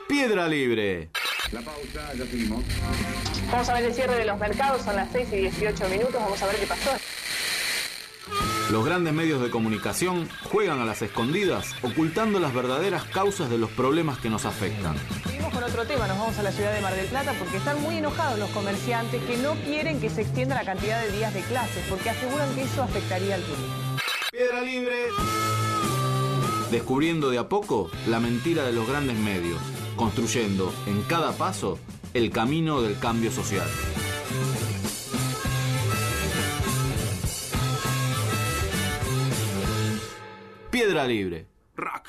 Piedra Libre. La pausa, ya seguimos. Vamos a ver el cierre de los mercados, son las 6:18. Vamos a ver qué pasó. Los grandes medios de comunicación juegan a las escondidas, ocultando las verdaderas causas de los problemas que nos afectan. Seguimos con otro tema, nos vamos a la ciudad de Mar del Plata porque están muy enojados los comerciantes que no quieren que se extienda la cantidad de días de clases porque aseguran que eso afectaría al turismo. Piedra Libre. Descubriendo de a poco la mentira de los grandes medios, construyendo en cada paso el camino del cambio social. Piedra Libre. Rock.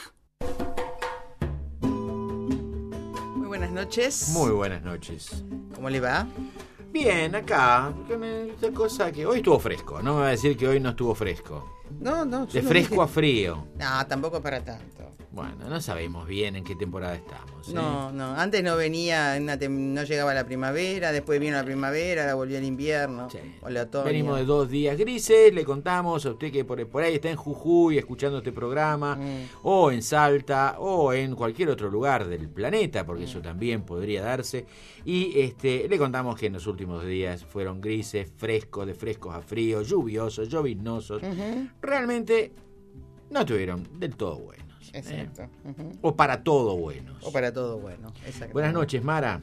Muy buenas noches. Muy buenas noches. ¿Cómo le va? Bien, acá, esta cosa que hoy estuvo fresco, no me va a decir que hoy no estuvo fresco. No, De fresco a frío. No, tampoco para tanto. Bueno, no sabemos bien en qué temporada estamos. No, antes no venía, no llegaba la primavera, después vino la primavera, ahora volvió el invierno, Sí. o el otoño. Venimos de 2 días grises, le contamos a usted que por ahí está en Jujuy escuchando este programa, o en Salta, o en cualquier otro lugar del planeta, porque eso también podría darse, y le contamos que en los últimos días fueron grises, frescos, de frescos a fríos, lluviosos, lloviznosos, realmente no estuvieron del todo buenos. Exacto. O para todo buenos. O para todo bueno, exacto. Buenas noches, Mara.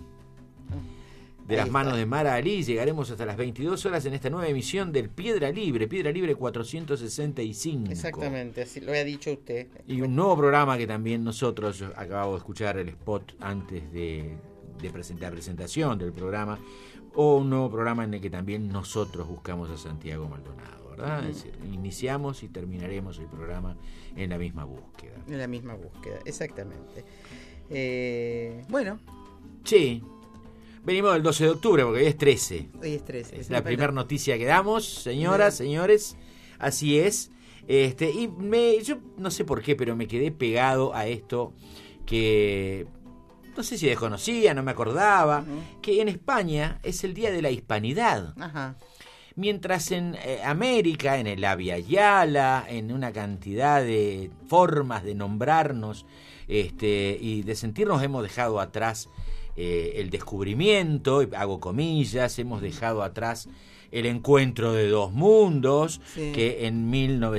De Ahí las manos está. de Mara Ali llegaremos hasta las 22 horas en esta nueva emisión del Piedra Libre 465. Exactamente, así lo había dicho usted. Y un nuevo programa que también nosotros acabamos de escuchar el spot antes de presentar presentación del programa, o un nuevo programa en el que también nosotros buscamos a Santiago Maldonado, ¿verdad? Es decir, iniciamos y terminaremos el programa en la misma búsqueda. En la misma búsqueda, exactamente. Bueno, Sí, venimos del 12 de octubre porque hoy es 13. hoy es 13. Es la primera noticia que damos, señoras, señores, así es. Yo no sé por qué, pero me quedé pegado a esto que no sé si desconocía, no me acordaba, que en España es el Día de la Hispanidad. Ajá. Mientras en América, en el Abya Yala, en una cantidad de formas de nombrarnos y de sentirnos, hemos dejado atrás el descubrimiento, hago comillas, hemos dejado atrás el encuentro de dos mundos, Sí. que en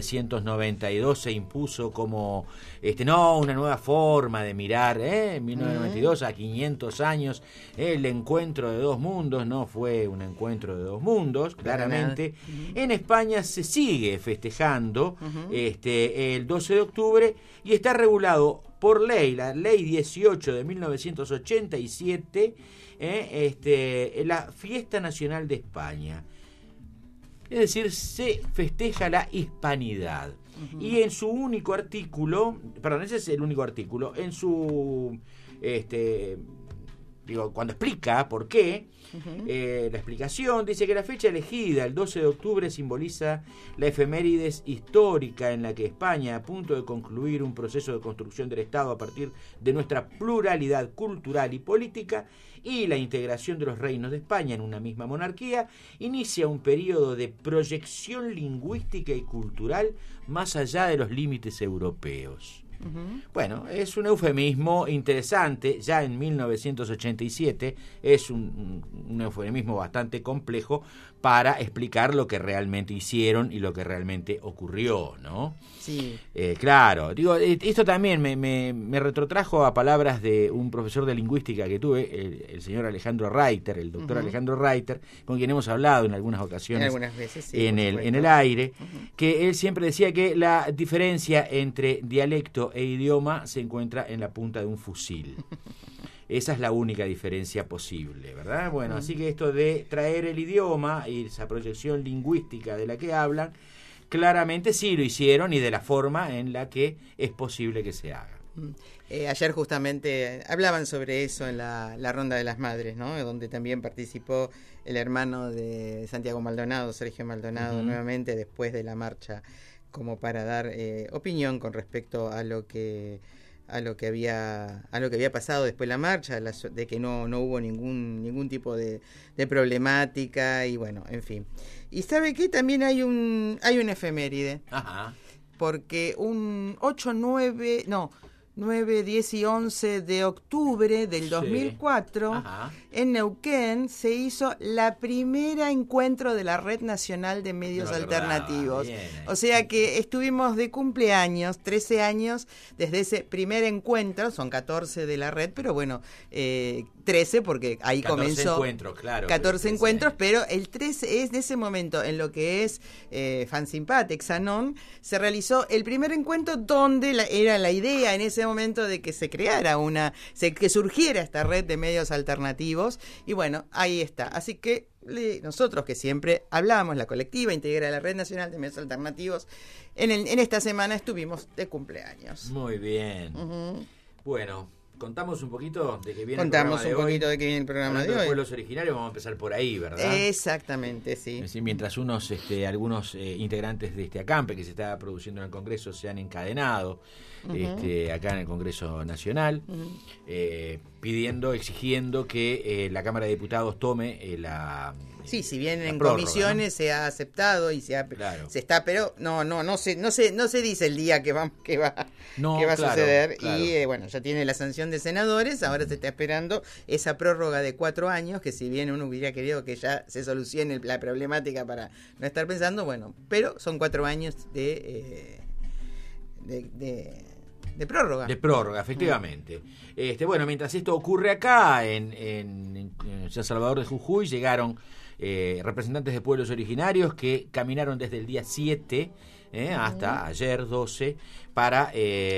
1992 se impuso como una nueva forma de mirar, en 1992 a 500 años, el encuentro de dos mundos no fue un encuentro de dos mundos, claramente. En España se sigue festejando el 12 de octubre y está regulado por ley, la ley 18 de 1987, la Fiesta Nacional de España. Es decir, se festeja la hispanidad. Y en su único artículo, perdón, ese es el único artículo, en su, cuando explica por qué, la explicación dice que la fecha elegida, el 12 de octubre, simboliza la efemérides histórica en la que España, a punto de concluir un proceso de construcción del Estado a partir de nuestra pluralidad cultural y política y la integración de los reinos de España en una misma monarquía, inicia un periodo de proyección lingüística y cultural más allá de los límites europeos. Bueno, es un eufemismo interesante, ya en 1987 es un eufemismo bastante complejo para explicar lo que realmente hicieron y lo que realmente ocurrió, ¿no? Sí. Claro, esto también me retrotrajo a palabras de un profesor de lingüística que tuve, el señor Alejandro Reiter, el doctor Alejandro Reiter, con quien hemos hablado en algunas ocasiones, Algunas veces, sí, en el aire, que él siempre decía que la diferencia entre dialecto e idioma se encuentra en la punta de un fusil. Esa es la única diferencia posible, ¿verdad? Bueno, así que esto de traer el idioma y esa proyección lingüística de la que hablan, claramente sí lo hicieron y de la forma en la que es posible que se haga. Ayer justamente hablaban sobre eso en la Ronda de las Madres, ¿no? Donde también participó el hermano de Santiago Maldonado, Sergio Maldonado, nuevamente después de la marcha, como para dar opinión con respecto a lo que había pasado después de la marcha, de que no hubo ningún tipo de problemática y bueno, en fin. Y sabe que también hay un efeméride. Ajá. Porque un 9, 10 y 11 de octubre del 2004, Ajá. en Neuquén se hizo la primera encuentro de la Red Nacional de Medios No me acordaba, Alternativos. bien ahí. O sea que estuvimos de cumpleaños, 13 años desde ese primer encuentro, son 14 de la red, pero bueno, 13 porque ahí 14 comenzó. encuentros, claro. 14 13 encuentros, años. pero el 13 es de ese momento en lo que es Fansimpatex, Xanon, se realizó el primer encuentro donde era la idea en ese momento de que se creara que surgiera esta red de medios alternativos, y bueno, ahí está. Así que nosotros que siempre hablamos, la colectiva integra la Red Nacional de Medios Alternativos, en esta semana estuvimos de cumpleaños. Muy bien. Ujú. Bueno, contamos un poquito de que viene Contamos el un programa de poquito hoy. de qué viene el programa Hablando de hoy. pueblos originarios, vamos a empezar por ahí, ¿verdad? Exactamente, sí. Es decir, mientras algunos integrantes de este acampe que se está produciendo en el Congreso se han encadenado acá en el Congreso Nacional, exigiendo que la Cámara de Diputados tome la Sí, si bien en prórroga, comisiones se ha aceptado y Claro. se está, pero no se dice el día que va a claro, suceder. claro. Y bueno, ya tiene la sanción de senadores, ahora se está esperando esa prórroga de 4 años, que si bien uno hubiera querido que ya se solucione la problemática para no estar pensando, bueno, pero son 4 años de prórroga. De prórroga, efectivamente. Bueno, mientras esto ocurre acá, en San Salvador de Jujuy, llegaron representantes de pueblos originarios que caminaron desde el día 7 hasta ayer 12 para,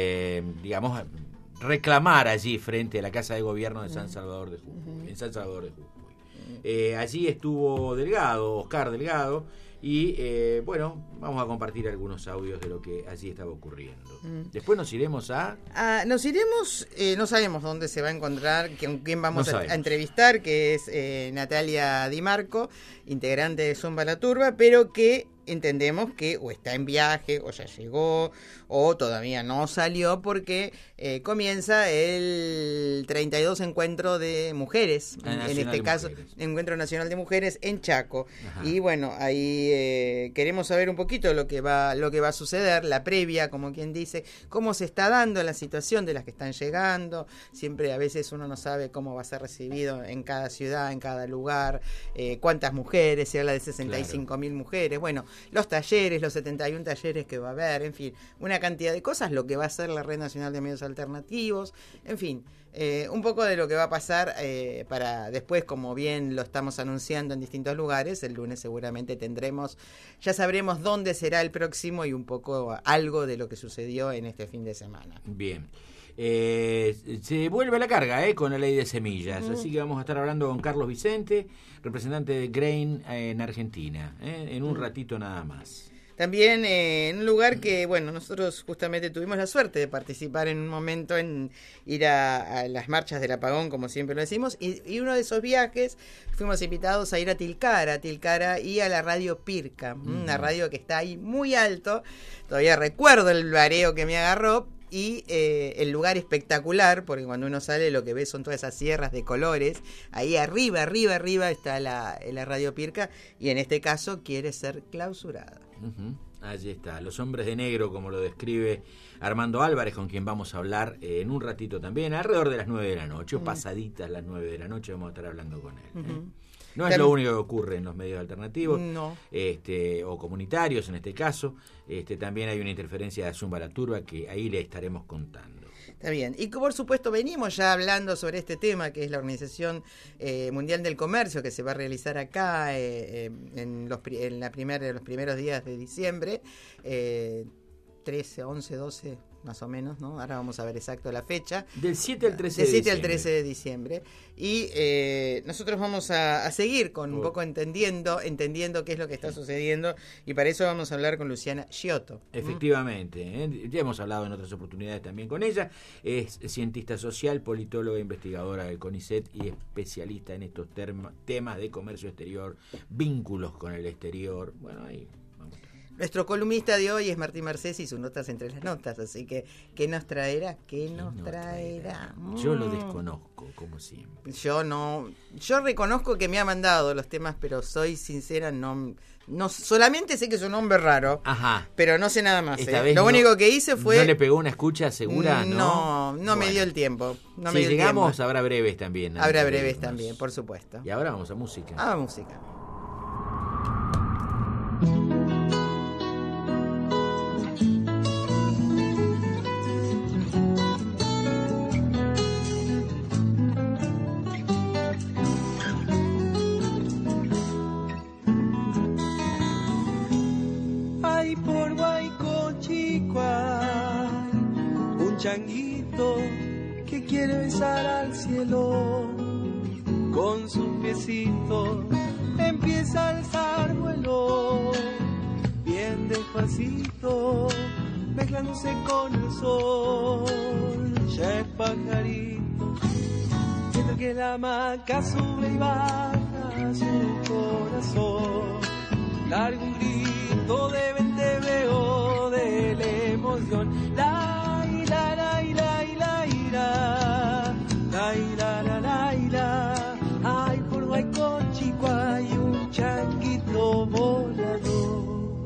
reclamar allí frente a la Casa de Gobierno de San Salvador de Jujuy, en San Salvador de Jujuy. Allí estuvo Oscar Delgado, y vamos a compartir algunos audios de lo que allí estaba ocurriendo. Después nos iremos nos iremos, no sabemos dónde se va a encontrar, con quién vamos No a sabemos. entrevistar, que es Natalia Di Marco, integrante de Zumba la Turba, pero que entendemos que o está en viaje, o ya llegó, o todavía no salió, porque comienza el 32 encuentro de mujeres, en Nacional este de caso, Mujeres. Encuentro Nacional de Mujeres en Chaco. Ajá. Y bueno, ahí queremos saber un poquito lo que va a suceder, la previa, como quien dice, cómo se está dando la situación de las que están llegando. Siempre a veces uno no sabe cómo va a ser recibido en cada ciudad, en cada lugar, cuántas mujeres, se habla de 65.000 mujeres, bueno, los talleres, los 71 talleres que va a haber, en fin, una cantidad de cosas, lo que va a ser la Red Nacional de Medios Alternativos, en fin, un poco de lo que va a pasar para después, como bien lo estamos anunciando en distintos lugares. El lunes seguramente ya sabremos dónde será el próximo y un poco algo de lo que sucedió en este fin de semana. Bien. Se vuelve a la carga con la ley de semillas, así que vamos a estar hablando con Carlos Vicente, representante de Grain en Argentina, en un ratito nada más. También en un lugar que, bueno, nosotros justamente tuvimos la suerte de participar en un momento en ir a las marchas del apagón, como siempre lo decimos, y uno de esos viajes fuimos invitados a ir a Tilcara y a la radio Pirca, una radio que está ahí muy alto. Todavía recuerdo el mareo que me agarró. Y el lugar espectacular, porque cuando uno sale lo que ve son todas esas sierras de colores. Ahí arriba está la radio Pirca, y en este caso quiere ser clausurada. Allí está, los hombres de negro, como lo describe Armando Álvarez, con quien vamos a hablar en un ratito también, alrededor de las 9 de la noche, o pasaditas las 9 de la noche vamos a estar hablando con él. No es lo único que ocurre en los medios alternativos, No. O comunitarios en este caso. También hay una interferencia de Zumba la Turba que ahí le estaremos contando. Está bien. Y por supuesto venimos ya hablando sobre este tema, que es la Organización Mundial del Comercio, que se va a realizar acá en los primeros días de diciembre, 13, 11, 12 más o menos, ¿no? Ahora vamos a ver exacto la fecha. Del 7 al 13 Del de 7 diciembre. al 13 de diciembre. Y nosotros vamos a seguir con un poco entendiendo qué es lo que está sucediendo, y para eso vamos a hablar con Luciana Giotto. Efectivamente, ya hemos hablado en otras oportunidades también con ella. Es cientista social, politóloga, investigadora del CONICET y especialista en estos temas de comercio exterior, vínculos con el exterior. Bueno, ahí vamos. Nuestro columnista de hoy es Martín Marcés y sus notas entre las notas, así que ¿qué nos traerá? ¿Qué nos traerá? Yo lo desconozco, como siempre. Yo reconozco que me ha mandado los temas, pero soy sincera, no solamente sé que es un hombre raro, Ajá. Pero no sé nada más. Esta vez lo único que hice fue... ¿No le pegó una escucha segura? No me dio el tiempo. Si llegamos, habrá breves también. Habrá breves también, por supuesto. Y ahora vamos a música. A música. Ay, por Guaycochicuay, un changuito que quiere besar al cielo. Con sus piecitos empieza a alzar vuelo, bien despacito, mezclándose con el sol. Ya es pajarito, siento que la hamaca sube y baja su corazón. Largo un grito de venteveo de la emoción. La ira, la ira, la ira, la ira, la ira. Ay, por Guaycochicuay hay un changuito volador.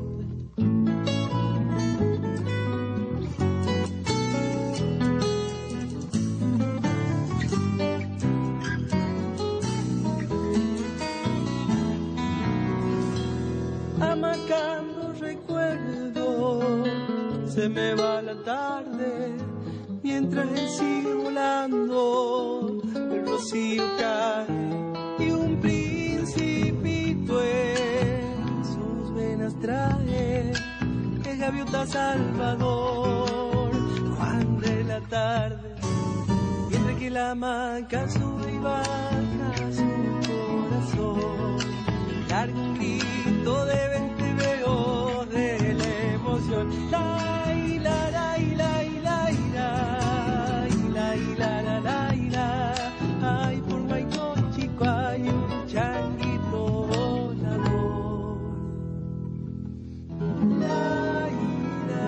Amacando recuerdo, se me va la tarde, mientras él sigue volando, el rocío cae y un principito en sus venas trae el gaviota Salvador. Juan de la tarde, mientras que la hamaca sube y baja su corazón. Largo un grito de venteveo de la emoción. La ira, la ira, la ira, la ira, la ira. Ay, por Guaycochicuay hay un changuito volador. La ira.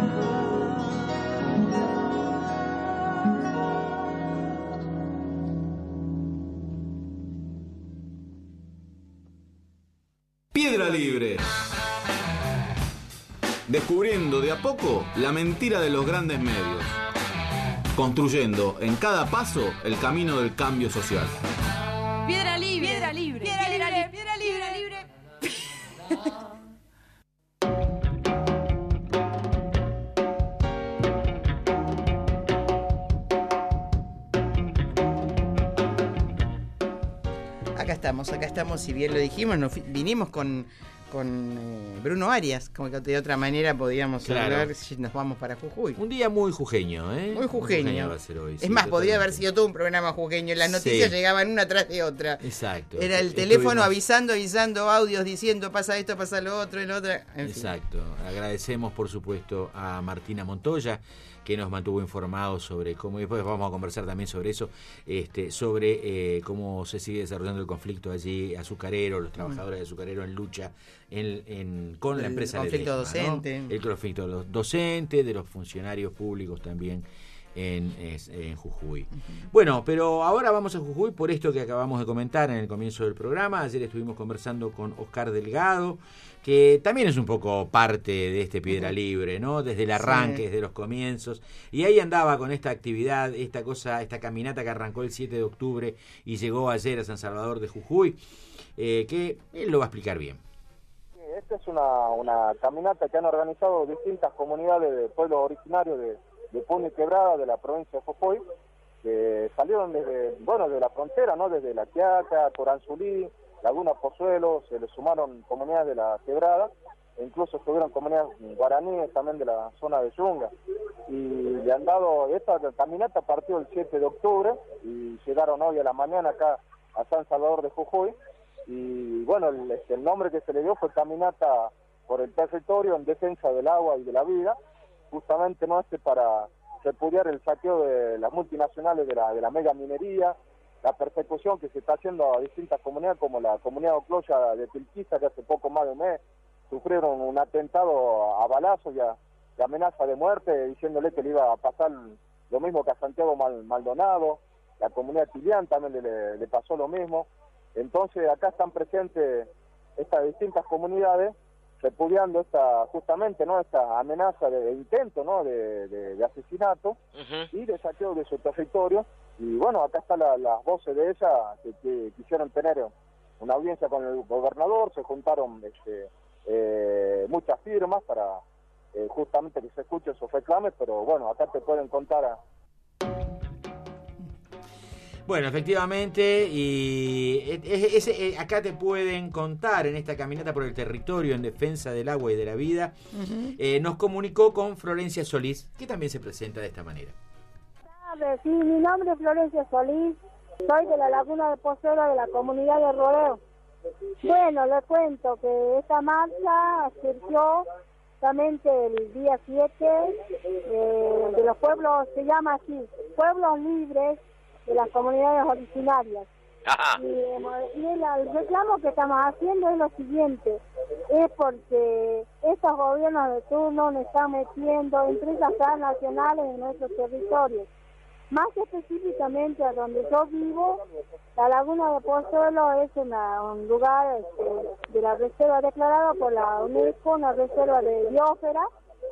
Piedra Libre. Descubriendo de a poco la mentira de los grandes medios. Construyendo en cada paso el camino del cambio social. Piedra libre. Piedra libre. Piedra libre. Piedra libre. Acá estamos, si bien lo dijimos, vinimos con Bruno Arias, como que de otra manera podíamos hablar si nos vamos para Jujuy. Un día muy jujeño, ¿eh? Muy jujeño. Va a ser hoy, es sí, más, totalmente. podría haber sido todo un programa jujeño. Las noticias llegaban una tras de otra. Exacto. Era el teléfono avisando, audios diciendo pasa esto, pasa lo otro, en otra. Exacto. Agradecemos, por supuesto, a Martina Montoya, que nos mantuvo informados sobre cómo, y después vamos a conversar también sobre eso, sobre cómo se sigue desarrollando el conflicto allí azucarero, los trabajadores de azucarero en lucha con la empresa conflicto Ledesma, docente. ¿no? El conflicto de los docentes, de los funcionarios públicos también en Jujuy. Bueno, pero ahora vamos a Jujuy por esto que acabamos de comentar en el comienzo del programa. Ayer estuvimos conversando con Oscar Delgado, que también es un poco parte de este Piedra Libre, ¿no? Desde el arranque, desde los comienzos. Y ahí andaba con esta actividad, esta caminata que arrancó el 7 de octubre y llegó ayer a San Salvador de Jujuy, que él lo va a explicar bien. Esta es una caminata que han organizado distintas comunidades de pueblos originarios de Puno y Quebrada, de la provincia de Jujuy, que salieron de la frontera, ¿no? Desde La Quiaca, Coranzulí, Laguna Pozuelo, se le sumaron comunidades de la Quebrada, e incluso estuvieron comunidades guaraníes también de la zona de Yunga. Y le han dado, esta caminata partió el 7 de octubre y llegaron hoy a la mañana acá a San Salvador de Jujuy. Y bueno, el nombre que se le dio fue Caminata por el Territorio en Defensa del Agua y de la Vida, justamente no para repudiar el saqueo de las multinacionales de la mega minería, la persecución que se está haciendo a distintas comunidades, como la comunidad Ocloya de Tilquiza, que hace poco más de un mes sufrieron un atentado a balazos y amenaza de muerte, diciéndole que le iba a pasar lo mismo que a Santiago Maldonado. La comunidad Tilián también le pasó lo mismo. Entonces acá están presentes estas distintas comunidades repudiando justamente esta amenaza de intento, ¿no?, de asesinato y de saqueo de su territorio. Y bueno, acá están las voces de ellas que quisieron tener una audiencia con el gobernador. Se juntaron muchas firmas para justamente que se escuchen sus reclames, pero bueno, acá te pueden contar Bueno, efectivamente, y acá te pueden contar en esta caminata por el territorio en defensa del agua y de la vida. Nos comunicó con Florencia Solís, que también se presenta de esta manera. Sí, mi nombre es Florencia Solís, soy de la Laguna de Pozuelo, de la comunidad de Rodeo. Bueno, les cuento que esta marcha surgió justamente el día 7 de los pueblos, se llama así, Pueblos Libres de las comunidades originarias. Y el reclamo que estamos haciendo es lo siguiente, es porque estos gobiernos de turno nos están metiendo empresas transnacionales en nuestros territorios. Más específicamente a donde yo vivo, la Laguna de Pozuelo es un lugar de la reserva declarada por la UNESCO, una reserva de biosfera,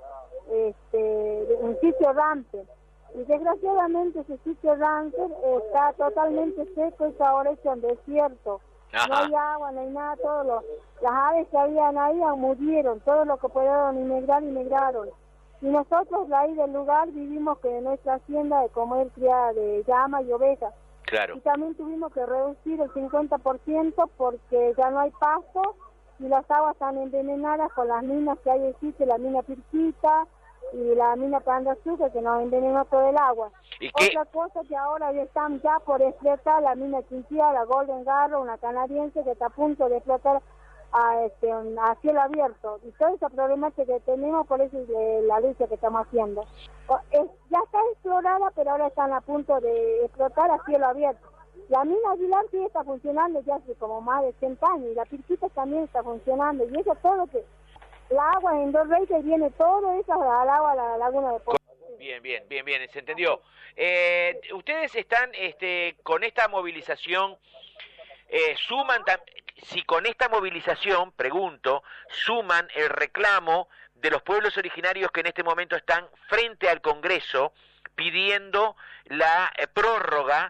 un sitio rampe. Y desgraciadamente ese sitio ranker está totalmente seco y ahora hecho un desierto. No hay agua, no hay nada, las aves que habían ahí murieron, todo lo que pudieron inmigraron. Y nosotros de ahí del lugar vivimos que en nuestra hacienda de comer cría de llama y ovejas. Claro. Y también tuvimos que reducir el 50% porque ya no hay pasto y las aguas están envenenadas con las minas que hay existe, la mina Pirquita y la mina Pan de Azúcar, que nos envenenó todo el agua. Otra cosa que ahora ya están ya por explotar la mina Quintía, la Golden Garro, una canadiense que está a punto de explotar a cielo abierto. Y toda esa problemática que tenemos, por eso es la lucha que estamos haciendo. Ya está explorada, pero ahora están a punto de explotar a cielo abierto. La mina Aguilar sí está funcionando ya hace como más de 100 años, y la Pirquita también está funcionando, y eso todo lo que... La agua en Dos Reyes viene todo eso al agua a la Laguna de Pozuelo. Bien, se entendió. Ustedes están con esta movilización, si con esta movilización, pregunto, suman el reclamo de los pueblos originarios que en este momento están frente al Congreso pidiendo la prórroga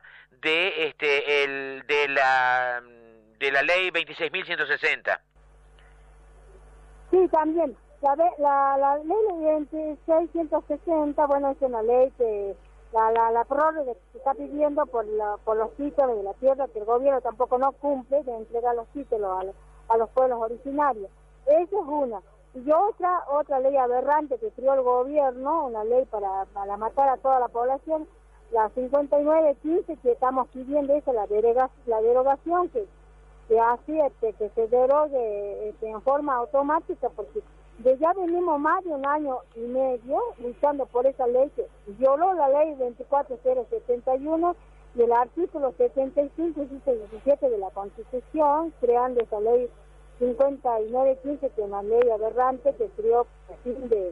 de la ley 26.160. Sí, también. La ley 26.160, bueno, es una ley que la prórroga que se está pidiendo por los títulos de la tierra, que el gobierno tampoco no cumple de entregar los títulos a los pueblos originarios. Esa es una. Y otra ley aberrante que creó el gobierno, una ley para matar a toda la población, la 5915, que estamos pidiendo, esa la derogación que hace que se derogue en forma automática, porque ya venimos más de 1 año y medio luchando por esa ley que violó la ley 24071 y el artículo 75 y 17 de la Constitución, creando esa ley 5915, que es una ley aberrante que creó a fin de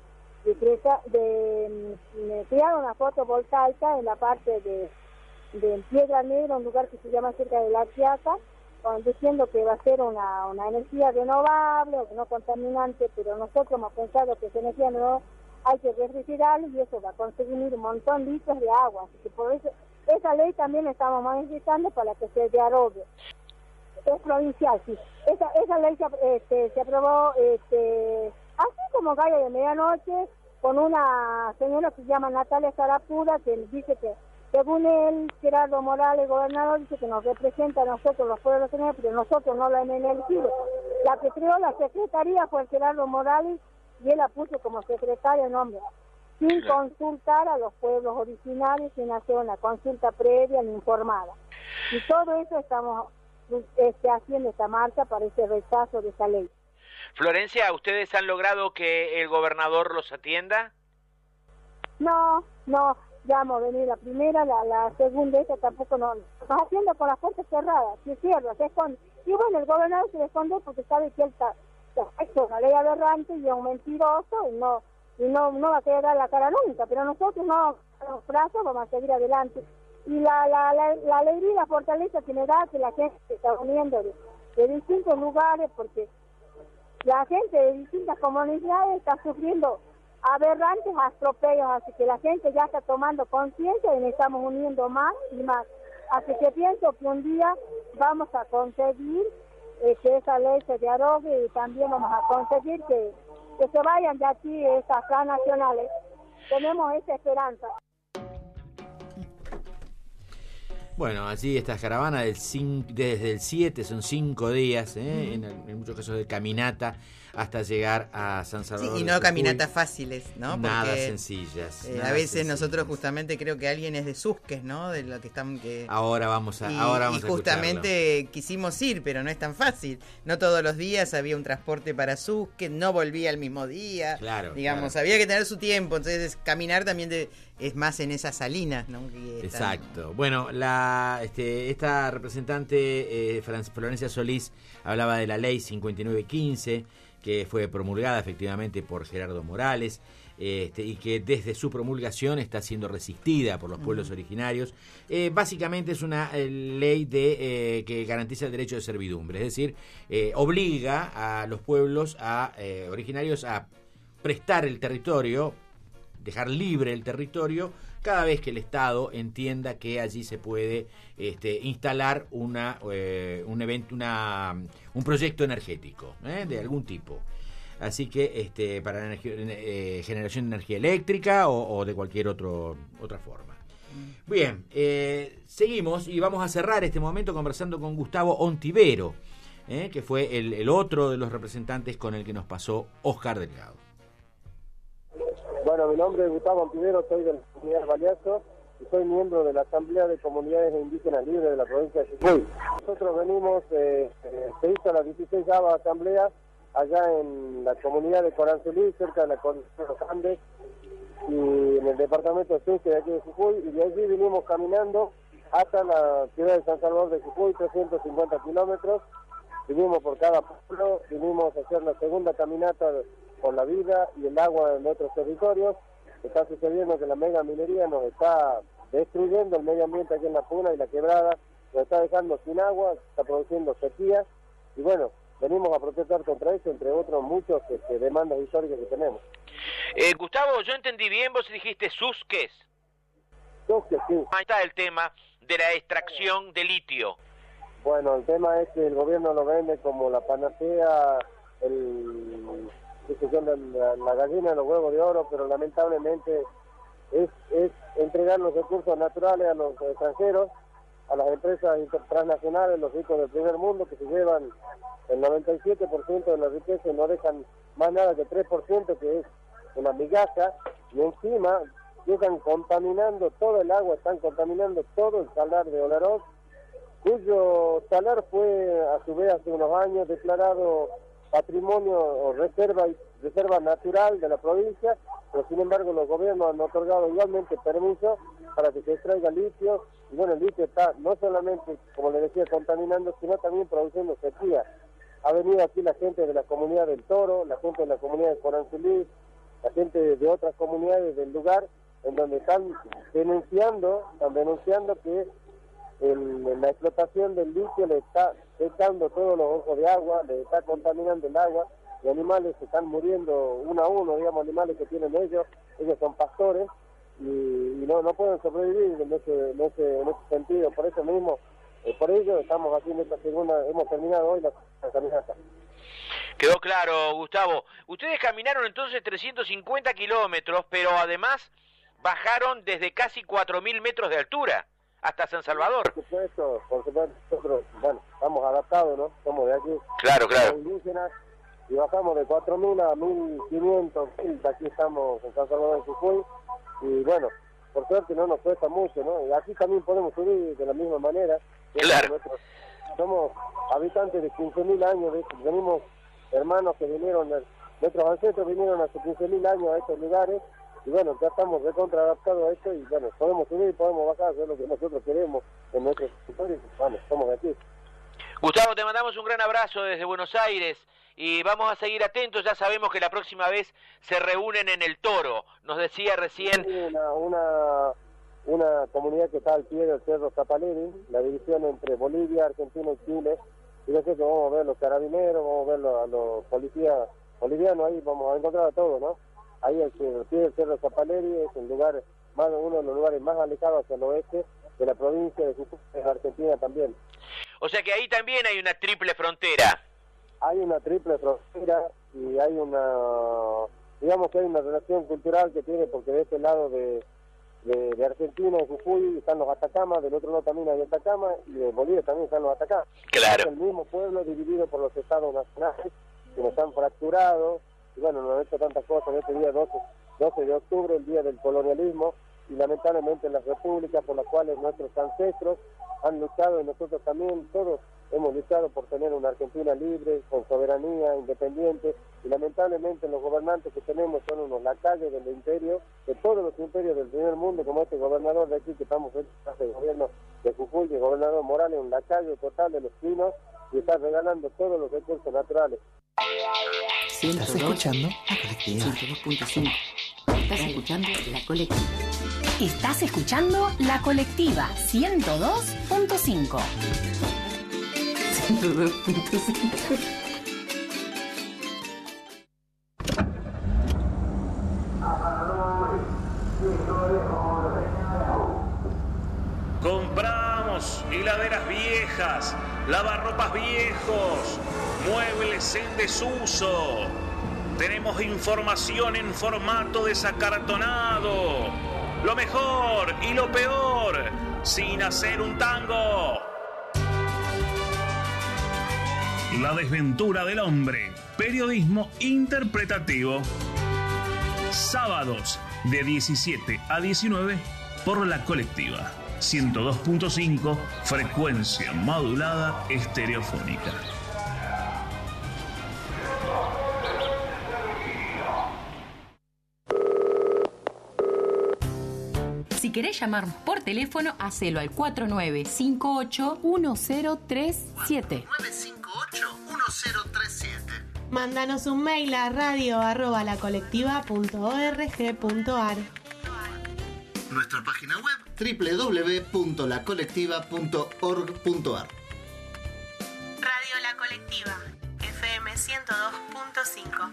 crear una fotovoltaica en la parte de Piedra Negra, un lugar que se llama cerca de La Quiaca, diciendo que va a ser una energía renovable o no contaminante, pero nosotros hemos pensado que esa energía no hay que refrigerarla y eso va a conseguir un montón de litros de agua. Así que por eso esa ley también la estamos manifestando para que se derogue. Es provincial, sí. Esa ley se aprobó así como gallo de medianoche, con una señora que se llama Natalia Sarapura, que dice que según él, Gerardo Morales, gobernador, dice que nos representa a nosotros los pueblos originarios, pero nosotros no la hemos elegido. La que creó la secretaría fue Gerardo Morales y él la puso como secretaria en nombre, sin consultar a los pueblos originarios, sin hacer una consulta previa ni informada. Y todo eso estamos haciendo esta marcha para ese rechazo de esa ley. Florencia, ¿ustedes han logrado que el gobernador los atienda? No. Ya hemos venido la primera, la segunda, esta tampoco no. Estás haciendo con las puertas cerradas, se cierra, se esconde. Y bueno, el gobernador se esconde porque sabe que él ha hecho una ley aberrante y es un mentiroso y no va a querer dar la cara nunca, pero nosotros no, los brazos vamos a seguir adelante. Y la alegría y la fortaleza que me da que la gente se está uniendo de distintos lugares, porque la gente de distintas comunidades está sufriendo aberrantes atropellos, así que la gente ya está tomando conciencia y nos estamos uniendo más y más. Así que pienso que un día vamos a conseguir que esa ley se derogue y también vamos a conseguir que se vayan de aquí estas transnacionales. Tenemos esa esperanza. Bueno, así estas caravanas desde el 7, son 5 días, en muchos casos de caminata, hasta llegar a San Salvador. Sí, y no caminatas fáciles, ¿no? Porque, nada sencillas. A veces nosotros justamente creo que alguien es de Susques, ¿no? De lo que están... Ahora vamos a y justamente quisimos ir, pero no es tan fácil. No todos los días había un transporte para Susques, no volvía el mismo día. Claro. Digamos, había que tener su tiempo, entonces caminar también es más en esas salinas, ¿no? Exacto. Bueno, esta representante, Florencia Solís, hablaba de la ley 5915, que fue promulgada efectivamente por Gerardo Morales, y que desde su promulgación está siendo resistida por los pueblos originarios. Básicamente es una ley que garantiza el derecho de servidumbre, es decir, obliga a los pueblos originarios a prestar el territorio, dejar libre el territorio cada vez que el Estado entienda que allí se puede instalar un proyecto energético de algún tipo. Así que para generación de energía eléctrica o de cualquier otra forma. Bien, seguimos y vamos a cerrar este momento conversando con Gustavo Ontivero, que fue el otro de los representantes con el que nos pasó Oscar Delgado. Bueno, mi nombre es Gustavo Ontivero, soy de la comunidad Baliazo y soy miembro de la Asamblea de Comunidades Indígenas Libres de la provincia de Jujuy. Nosotros venimos, se hizo la 16ª asamblea allá en la comunidad de Coranzulí, cerca de la cordillera de los Andes, y en el departamento de Sucre de aquí de Jujuy, y de allí vinimos caminando hasta la ciudad de San Salvador de Jujuy, 350 kilómetros. Vinimos por cada pueblo, vinimos a hacer la segunda caminata por la vida y el agua en nuestros territorios. Está sucediendo que la mega minería nos está destruyendo el medio ambiente aquí en la Puna y la Quebrada, nos está dejando sin agua, está produciendo sequía, y bueno, venimos a protestar contra eso, entre otros muchos demandas históricas que tenemos. Gustavo, yo entendí bien, vos dijiste Susques. Susques, sí. Ahí está el tema de la extracción de litio. Bueno, el tema es que el gobierno lo vende como la panacea, la gallina de los huevos de oro, pero lamentablemente es entregar los recursos naturales a los extranjeros, a las empresas transnacionales, los ricos del primer mundo, que se llevan el 97% de la riqueza y no dejan más nada que 3%, que es una migaja, y encima llegan contaminando todo el agua, están contaminando todo el salar de Olaroz, cuyo salar fue a su vez hace unos años declarado patrimonio o reserva natural de la provincia, pero sin embargo los gobiernos han otorgado igualmente permiso para que se extraiga litio, y bueno, el litio está no solamente, como le decía, contaminando, sino también produciendo sequía. Ha venido aquí la gente de la comunidad del Toro, la gente de la comunidad de Coranzulí, la gente de otras comunidades del lugar, en donde están denunciando que la explotación del litio le está secando todos los ojos de agua, le está contaminando el agua, y animales se están muriendo uno a uno, digamos, animales que tienen ellos son pastores, y no pueden sobrevivir en ese sentido. Por eso mismo, por ello estamos haciendo esta segunda, hemos terminado hoy la caminata. Quedó claro, Gustavo. Ustedes caminaron entonces 350 kilómetros, pero además bajaron desde casi 4.000 metros de altura hasta San Salvador. Por supuesto, nosotros, bueno, estamos adaptados, ¿no? Somos de aquí. Claro. Indígenas, y bajamos de 4.000 a 1.500, aquí estamos en San Salvador de Jujuy, y bueno, por suerte no nos cuesta mucho, ¿no? Y aquí también podemos subir de la misma manera. Claro. Somos habitantes de 15.000 años, venimos hermanos que vinieron, nuestros ancestros vinieron hace 15.000 años a estos lugares, y bueno, ya estamos recontra adaptados a esto, y bueno, podemos subir y podemos bajar, hacer lo que nosotros queremos en nuestros territorios, bueno, somos de aquí. Gustavo, te mandamos un gran abrazo desde Buenos Aires y vamos a seguir atentos. Ya sabemos que la próxima vez se reúnen en el Toro, nos decía recién. Una comunidad que está al pie del Cerro Zapaleri, la división entre Bolivia, Argentina y Chile, y yo sé que vamos a ver los carabineros, vamos a ver a los policías bolivianos, ahí vamos a encontrar a todos, ¿no? Ahí al pie del Cerro Zapaleri es un lugar, uno de los lugares más alejados hacia el oeste de la provincia de Jujuy, de Argentina también. O sea que ahí también hay una triple frontera. Hay una triple frontera y hay digamos que hay una relación cultural que tiene, porque de este lado de Argentina, en Jujuy, están los Atacamas, del otro lado también hay Atacamas, y de Bolivia también están los Atacamas. Claro. Es el mismo pueblo dividido por los estados nacionales, que nos han fracturado, y bueno, nos han hecho tantas cosas en este día 12 de octubre, el día del colonialismo, y lamentablemente en las repúblicas por las cuales nuestros ancestros han luchado, y nosotros también, todos hemos luchado por tener una Argentina libre, con soberanía, independiente, y lamentablemente los gobernantes que tenemos son unos lacayos del imperio, de todos los imperios del primer mundo, como este gobernador de aquí que estamos frente al gobierno de Jujuy, el gobernador Morales, un lacayo total de los chinos, y está regalando todos los recursos naturales. ¿Estás escuchando? La Colectiva. 102.5. Estás escuchando La Colectiva. Estás escuchando La Colectiva 102.5. 102.5. Compramos heladeras viejas, lavarropas viejos, muebles en desuso. Tenemos información en formato desacartonado. Lo mejor y lo peor, sin hacer un tango. La desventura del hombre. Periodismo interpretativo. Sábados de 17 a 19 por La Colectiva. 102.5, frecuencia modulada estereofónica. Si querés llamar por teléfono, hacelo al 4958-1037. 958-1037. Mándanos un mail a radio@lacolectiva.org.ar. Nuestra página web www.lacolectiva.org.ar. Radio La Colectiva, FM 102.5.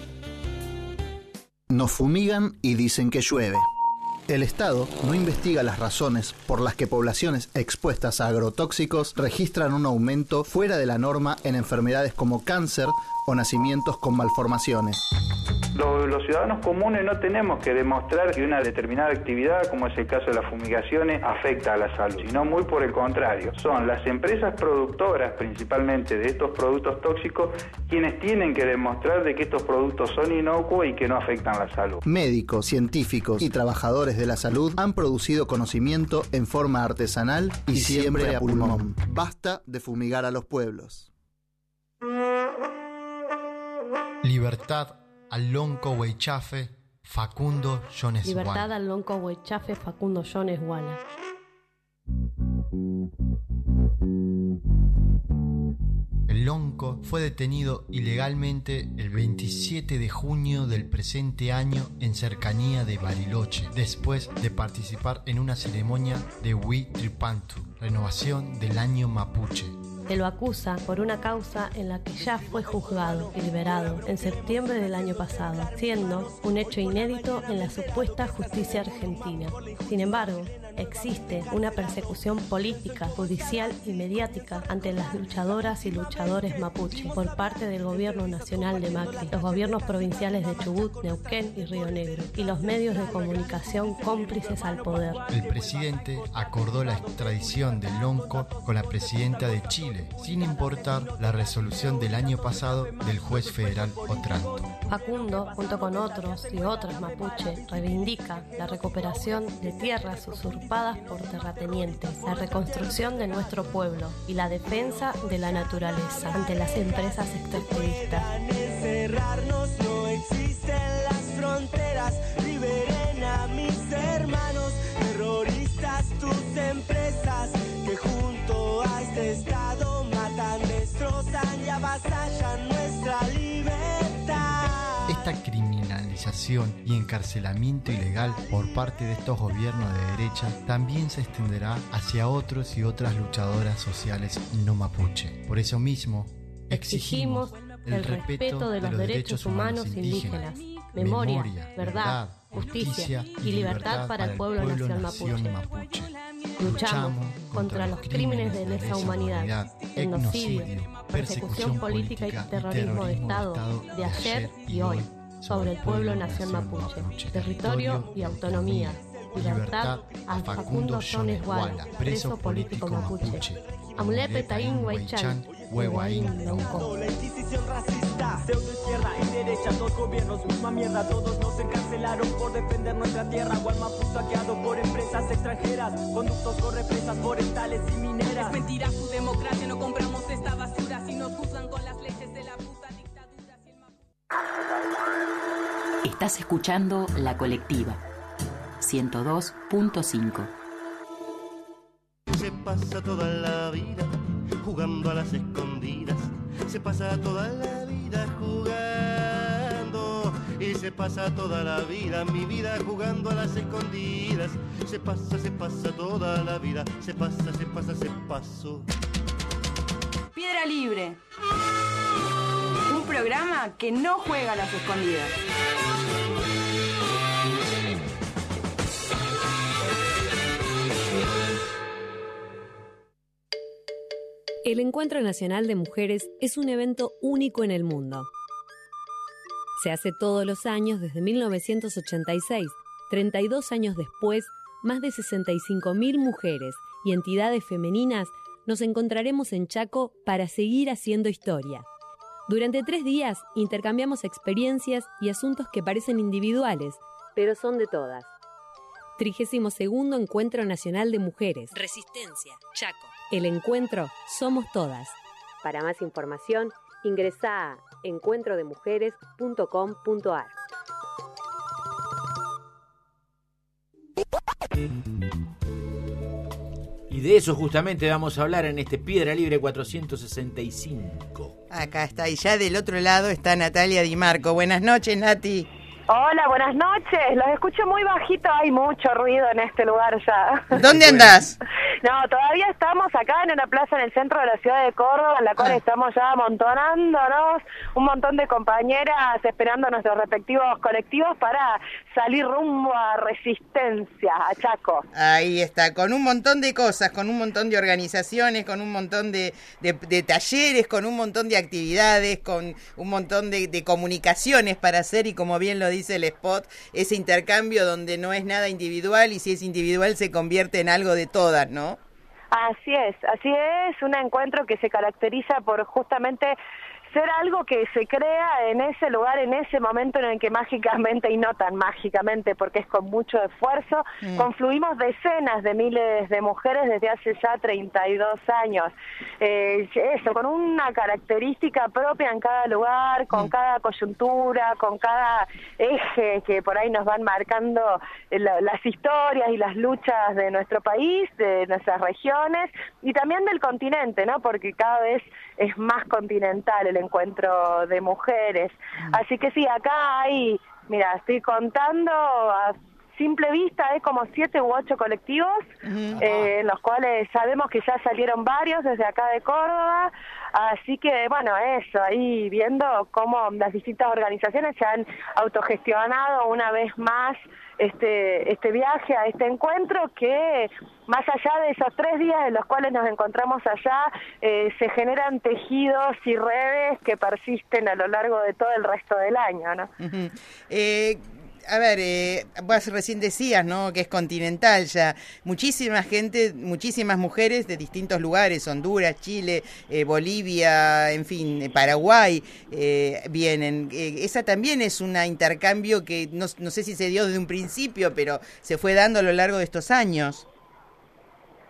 Nos fumigan y dicen que llueve. El Estado no investiga las razones por las que poblaciones expuestas a agrotóxicos registran un aumento fuera de la norma en enfermedades como cáncer o nacimientos con malformaciones. Los ciudadanos comunes no tenemos que demostrar que una determinada actividad, como es el caso de las fumigaciones, afecta a la salud, sino muy por el contrario. Son las empresas productoras, principalmente de estos productos tóxicos, quienes tienen que demostrar de que estos productos son inocuos y que no afectan la salud. Médicos, científicos y trabajadores de la salud han producido conocimiento en forma artesanal y siempre a pulmón. Basta de fumigar a los pueblos. Libertad al Lonco Huaychafe, Facundo Jones Guala. Libertad al Lonco Huaychafe, Facundo Jones Guala. El Lonco fue detenido ilegalmente el 27 de junio del presente año en cercanía de Bariloche, después de participar en una ceremonia de Huitripantu, renovación del año mapuche. Se lo acusa por una causa en la que ya fue juzgado y liberado en septiembre del año pasado, siendo un hecho inédito en la supuesta justicia argentina. Sin embargo, existe una persecución política, judicial y mediática ante las luchadoras y luchadores mapuche por parte del gobierno nacional de Macri, los gobiernos provinciales de Chubut, Neuquén y Río Negro, y los medios de comunicación cómplices al poder. El presidente acordó la extradición del Lonco con la presidenta de Chile, sin importar la resolución del año pasado del juez federal Otranto. Facundo, junto con otros y otras mapuche, reivindica la recuperación de tierras usurpadas por terratenientes, la reconstrucción de nuestro pueblo y la defensa de la naturaleza ante las empresas extractivistas. Encerrarnos, no existen las fronteras, liberen a mis hermanos, terroristas, tus empresas, que junto a este Estado matan, destrozan y avasallan nuestra libertad. represión y encarcelamiento ilegal por parte de estos gobiernos de derecha también se extenderá hacia otros y otras luchadoras sociales no mapuche. Por eso mismo, exigimos el respeto de los derechos humanos indígenas, memoria, verdad, justicia y libertad para el pueblo nación mapuche. Luchamos contra los crímenes de lesa humanidad, etnocidio, persecución política y terrorismo de Estado de ayer y hoy sobre el pueblo nación mapuche, territorio y autonomía. Libertad a Facundo Jones Wala, preso político mapuche. Amulepe Taín Huaychán, Huehuaín Lonco. La Inquisición racista, pseudo izquierda y derecha, dos gobiernos, misma mierda. Todos nos encarcelaron por defender nuestra tierra. Gualmapu saqueado por empresas extranjeras, conductos con represas forestales y mineras. Es mentira su democracia, no compramos esta basura. Si nos juzgan con las leyes de la puta dictadura. Estás escuchando La Colectiva 102.5. Se pasa toda la vida jugando a las escondidas. Se pasa toda la vida jugando. Y se pasa toda la vida, mi vida jugando a las escondidas. Se pasa toda la vida. Se pasó. Piedra Libre. Un programa que no juega a las escondidas. El Encuentro Nacional de Mujeres es un evento único en el mundo. Se hace todos los años desde 1986. 32 años después, más de 65.000 mujeres y entidades femeninas nos encontraremos en Chaco para seguir haciendo historia. Durante 3 días intercambiamos experiencias y asuntos que parecen individuales, pero son de todas. 32º Encuentro Nacional de Mujeres. Resistencia, Chaco. El encuentro somos todas. Para más información, ingresá a encuentrodemujeres.com.ar. Y de eso justamente vamos a hablar en este Piedra Libre 465. Acá está, y ya del otro lado está Natalia Di Marco. Buenas noches, Nati. Hola, buenas noches. Los escucho muy bajito, hay mucho ruido en este lugar ya. ¿Dónde andás? No, todavía estamos acá en una plaza en el centro de la ciudad de Córdoba, en la cual estamos ya amontonándonos, un montón de compañeras esperando nuestros respectivos colectivos para salir rumbo a Resistencia, a Chaco. Ahí está, con un montón de cosas, con un montón de organizaciones, con un montón de talleres, con un montón de actividades, con un montón de comunicaciones para hacer, y como bien lo dice el spot, ese intercambio donde no es nada individual, y si es individual se convierte en algo de todas, ¿no? Así es, un encuentro que se caracteriza por justamente ser algo que se crea en ese lugar, en ese momento en el que mágicamente, y no tan mágicamente porque es con mucho esfuerzo, confluimos decenas de miles de mujeres desde hace ya 32 años. Eso, con una característica propia en cada lugar, con cada coyuntura, con cada eje que por ahí nos van marcando las historias y las luchas de nuestro país, de nuestras regiones y también del continente, ¿no? Porque cada vez es más continental el encuentro de mujeres. Así que sí, acá hay, mira, estoy contando a simple vista, hay como 7 u 8 colectivos, en los cuales sabemos que ya salieron varios desde acá de Córdoba, así que bueno, eso, ahí viendo cómo las distintas organizaciones se han autogestionado una vez más este viaje a este encuentro, que más allá de esos 3 días en los cuales nos encontramos allá, se generan tejidos y redes que persisten a lo largo de todo el resto del año, ¿no? A ver, vos recién decías, ¿no?, que es continental ya. Muchísima gente, muchísimas mujeres de distintos lugares, Honduras, Chile, Bolivia, en fin, Paraguay, vienen. Esa también es un intercambio que no sé si se dio desde un principio, pero se fue dando a lo largo de estos años.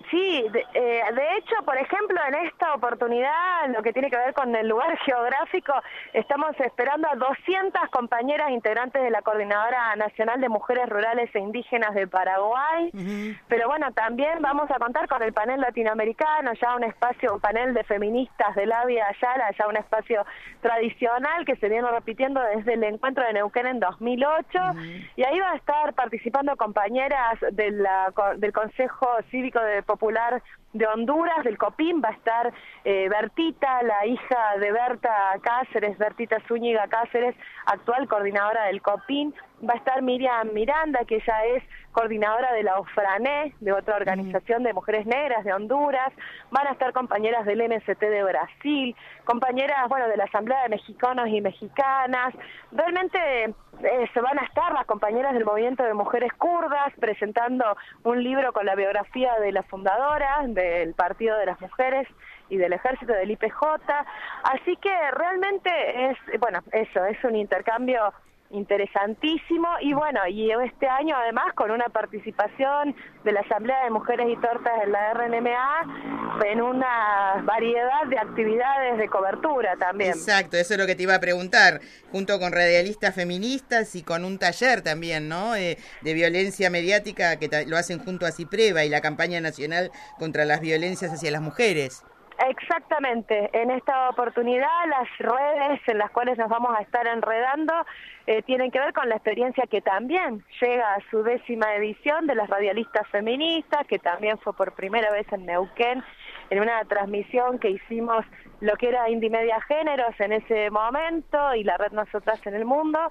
Sí, de hecho, por ejemplo, en esta oportunidad, lo que tiene que ver con el lugar geográfico, estamos esperando a 200 compañeras integrantes de la Coordinadora Nacional de Mujeres Rurales e Indígenas de Paraguay, pero bueno, también vamos a contar con el panel latinoamericano, ya un panel de feministas de la Vía Ayala, ya un espacio tradicional que se viene repitiendo desde el encuentro de Neuquén en 2008, y ahí va a estar participando compañeras del Consejo Cívico Popular de Honduras, del COPIN. Va a estar Bertita, la hija de Berta Cáceres, Bertita Zúñiga Cáceres, actual coordinadora del COPIN. Va a estar Miriam Miranda, que ella es coordinadora de la OFRANE, de otra organización de mujeres negras de Honduras. Van a estar compañeras del MST de Brasil, compañeras, bueno, de la Asamblea de Mexicanos y Mexicanas. Realmente se van a estar las compañeras del movimiento de mujeres kurdas presentando un libro con la biografía de la fundadora del Partido de las Mujeres y del Ejército del IPJ. Así que realmente es un intercambio interesantísimo, y bueno, y este año además con una participación de la Asamblea de Mujeres y Tortas en la RNMA en una variedad de actividades de cobertura también. Exacto, eso es lo que te iba a preguntar, junto con radialistas feministas y con un taller también, ¿no? De violencia mediática que lo hacen junto a CIPREVA y la campaña nacional contra las violencias hacia las mujeres. Exactamente, en esta oportunidad las redes en las cuales nos vamos a estar enredando tienen que ver con la experiencia que también llega a su 10ª edición de las radialistas feministas, que también fue por primera vez en Neuquén, en una transmisión que hicimos lo que era Indimedia Géneros en ese momento y la red Nosotras en el Mundo,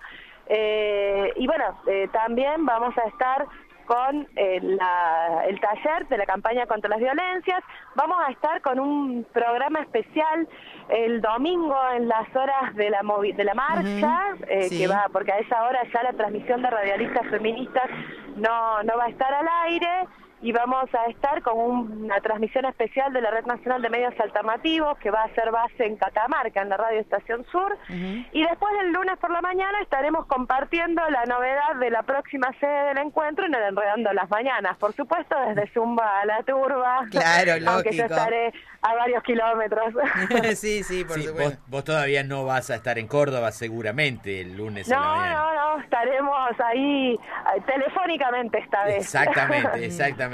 y bueno, también vamos a estar con el taller de la campaña contra las violencias. Vamos a estar con un programa especial el domingo en las horas de la marcha, sí, que va, porque a esa hora ya la transmisión de radialistas feministas no va a estar al aire, y vamos a estar con una transmisión especial de la Red Nacional de Medios Alternativos, que va a ser base en Catamarca, en la Radio Estación Sur, y después el lunes por la mañana estaremos compartiendo la novedad de la próxima sede del encuentro en el Enredando las Mañanas, por supuesto desde Zumba a La Turba, claro, aunque yo estaré a varios kilómetros. sí, por supuesto. Vos todavía no vas a estar en Córdoba seguramente el lunes en la mañana. No, estaremos ahí telefónicamente esta vez. Exactamente.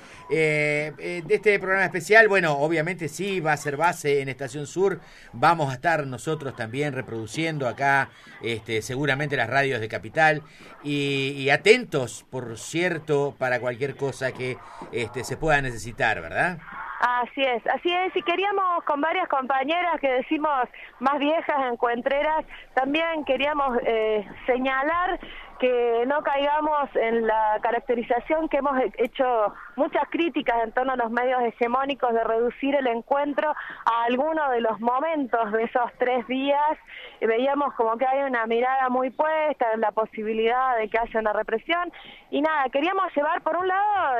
De este programa especial, bueno, obviamente sí, va a ser base en Estación Sur. Vamos a estar nosotros también reproduciendo acá seguramente las radios de Capital y atentos, por cierto, para cualquier cosa que se pueda necesitar, ¿verdad? Así es, y queríamos con varias compañeras que decimos más viejas, encuentreras, también queríamos señalar que no caigamos en la caracterización que hemos hecho muchas críticas en torno a los medios hegemónicos de reducir el encuentro a alguno de los momentos de esos 3 días. Veíamos como que hay una mirada muy puesta en la posibilidad de que haya una represión, y nada, queríamos llevar por un lado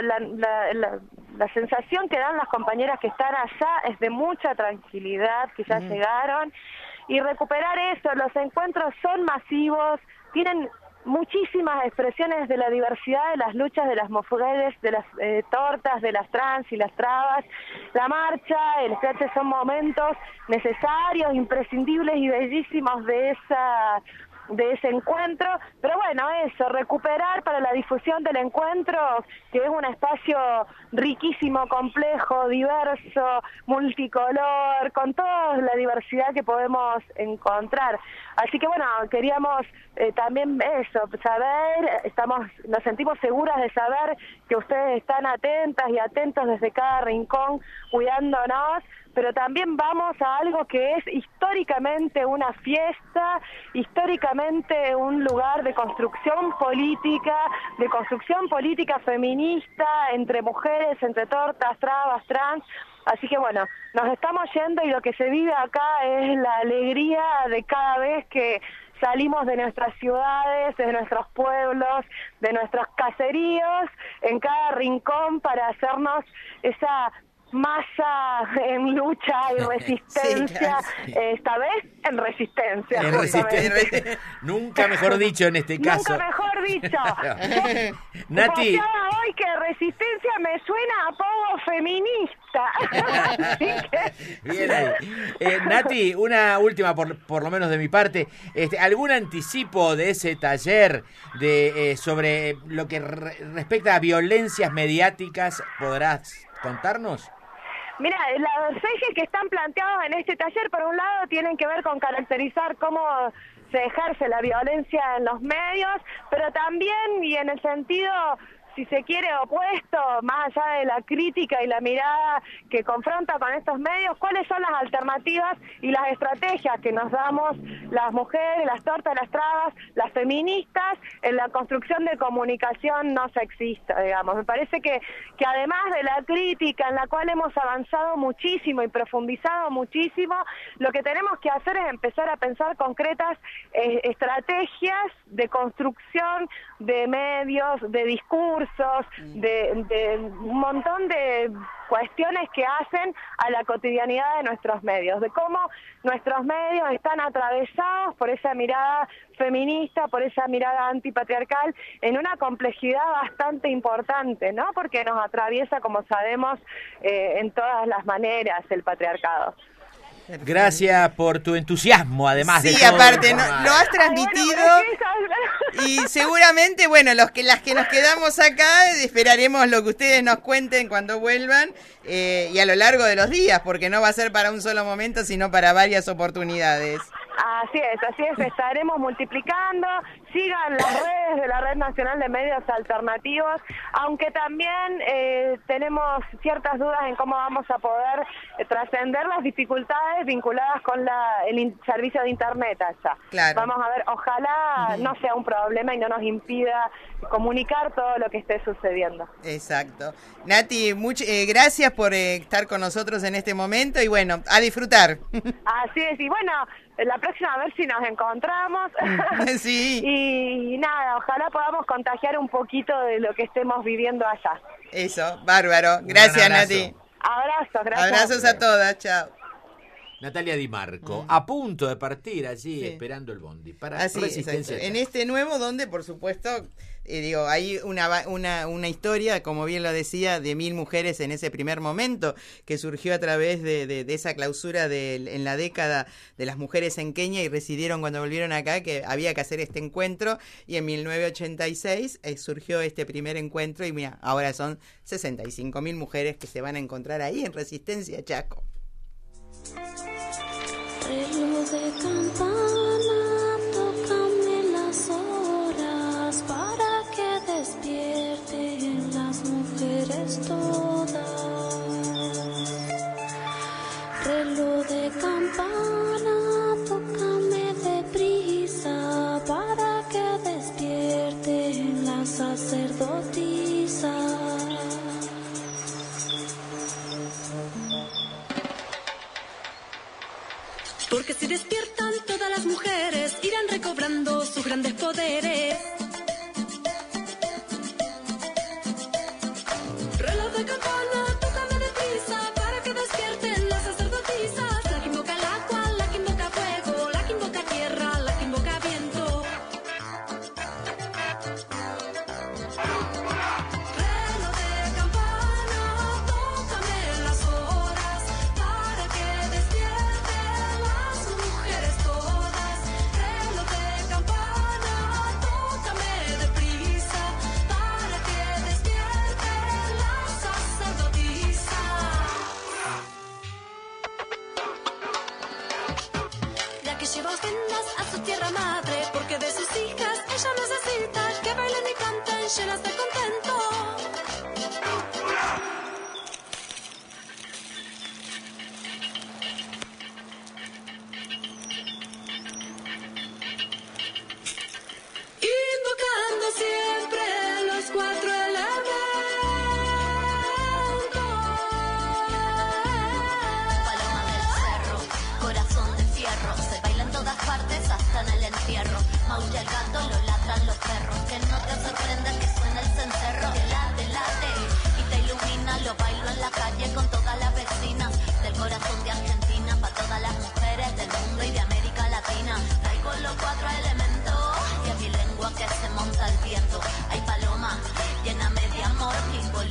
la sensación que dan las compañeras que están allá es de mucha tranquilidad, que ya llegaron, y recuperar eso. Los encuentros son masivos, tienen muchísimas expresiones de la diversidad de las luchas de las mujeres, de las tortas, de las trans y las trabas. La marcha, el scratch son momentos necesarios, imprescindibles y bellísimos de ese encuentro, pero bueno, eso, recuperar para la difusión del encuentro, que es un espacio riquísimo, complejo, diverso, multicolor, con toda la diversidad que podemos encontrar. Así que bueno, queríamos también eso, saber, nos sentimos seguras de saber que ustedes están atentas y atentos desde cada rincón, cuidándonos, pero también vamos a algo que es históricamente una fiesta, históricamente un lugar de construcción política feminista, entre mujeres, entre tortas, trabas, trans. Así que bueno, nos estamos yendo, y lo que se vive acá es la alegría de cada vez que salimos de nuestras ciudades, de nuestros pueblos, de nuestros caseríos, en cada rincón, para hacernos esa masa en lucha y resistencia, sí, claro, sí. Esta vez en resistencia. Nunca mejor dicho en este caso. Nunca mejor dicho. Nati. Hoy que resistencia me suena a poco feminista. Bien ahí. Nati, una última por lo menos de mi parte. ¿Algún anticipo de ese taller sobre lo que respecta a violencias mediáticas podrás contarnos? Mira, los ejes que están planteados en este taller, por un lado, tienen que ver con caracterizar cómo se ejerce la violencia en los medios, pero también, y en el sentido, si se quiere, opuesto, más allá de la crítica y la mirada que confronta con estos medios, cuáles son las alternativas y las estrategias que nos damos las mujeres, las tortas, las trabas, las feministas, en la construcción de comunicación no sexista, digamos. Me parece que además de la crítica, en la cual hemos avanzado muchísimo y profundizado muchísimo, lo que tenemos que hacer es empezar a pensar concretas estrategias de construcción de medios, de discursos, de un montón de cuestiones que hacen a la cotidianidad de nuestros medios, de cómo nuestros medios están atravesados por esa mirada feminista, por esa mirada antipatriarcal, en una complejidad bastante importante, ¿no? Porque nos atraviesa, como sabemos, en todas las maneras el patriarcado. Gracias por tu entusiasmo, además de todo. Sí, aparte, lo has transmitido y seguramente, bueno, las que nos quedamos acá esperaremos lo que ustedes nos cuenten cuando vuelvan y a lo largo de los días, porque no va a ser para un solo momento, sino para varias oportunidades. Así es, estaremos multiplicando, sigan las redes de la Red Nacional de Medios Alternativos, aunque también tenemos ciertas dudas en cómo vamos a poder trascender las dificultades vinculadas con el servicio de Internet allá. Claro. Vamos a ver, ojalá no sea un problema y no nos impida comunicar todo lo que esté sucediendo. Exacto. Nati, gracias por estar con nosotros en este momento y bueno, a disfrutar. Así es, y bueno, la próxima a ver si nos encontramos. Sí. Y nada, ojalá podamos contagiar un poquito de lo que estemos viviendo allá. Eso, bárbaro. Gracias, Nati. Abrazos, gracias. Abrazos a todas, chao. Natalia Di Marco, a punto de partir allí, esperando el bondi para Resistencia. En este nuevo, donde por supuesto, hay una historia, como bien lo decía, de 1000 mujeres en ese primer momento, que surgió a través de esa clausura en la década de las mujeres en Kenia y residieron cuando volvieron acá, que había que hacer este encuentro, y en 1986 surgió este primer encuentro, y mira, ahora son 65.000 mujeres que se van a encontrar ahí en Resistencia Chaco. Reloj de campana, tócame las horas para que despierten las mujeres todas. Reloj de campana, tócame deprisa para que despierten las sacerdotisas. Porque si despiertan todas las mujeres, irán recobrando sus grandes poderes. Reloj de campana, tócame deprisa para que despierten las sacerdotisas. La que invoca el agua, la que invoca fuego, la que invoca tierra, la que invoca viento. Reloj de campana, tócame las horas para que despierten las mujeres todas. Reloj de campana, tócame deprisa para que despierten las sacerdotisas. La que lleva ofrendas a su tierra madre, porque de sus hijas ella necesita que bailen y canten llenas de contento. Invocando siempre los 4 elementos. Paloma del cerro, corazón de fierro, se baila en todas partes hasta en el entierro. Maulla el gato, lo ladran los perros, que no te sorprenda que suena el cencerro. Que late, y te ilumina, lo bailo en la calle con todas las vecinas. Del corazón de Argentina, pa' todas las mujeres del mundo y de América Latina. Traigo los 4 elementos, y a mi lengua que se monta el viento. Hay paloma, lléname de amor, pingo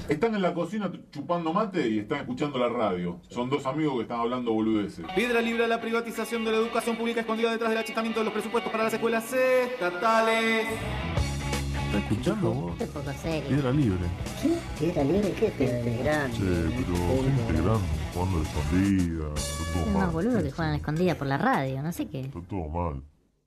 Están en la cocina chupando mate y están escuchando la radio. Son dos amigos que están hablando boludeces. Piedra libre a la privatización de la educación pública escondida detrás del achicamiento de los presupuestos para las escuelas estatales. ¿Estás escuchando vos? Qué poco serio. Piedra libre. ¿Qué? ¿Piedra libre? ¿Qué piedra grande? Pero gente grande, jugando a la escondida. Está todo Es mal. más boludo que juegan a escondida por la radio, no sé qué. Está todo mal.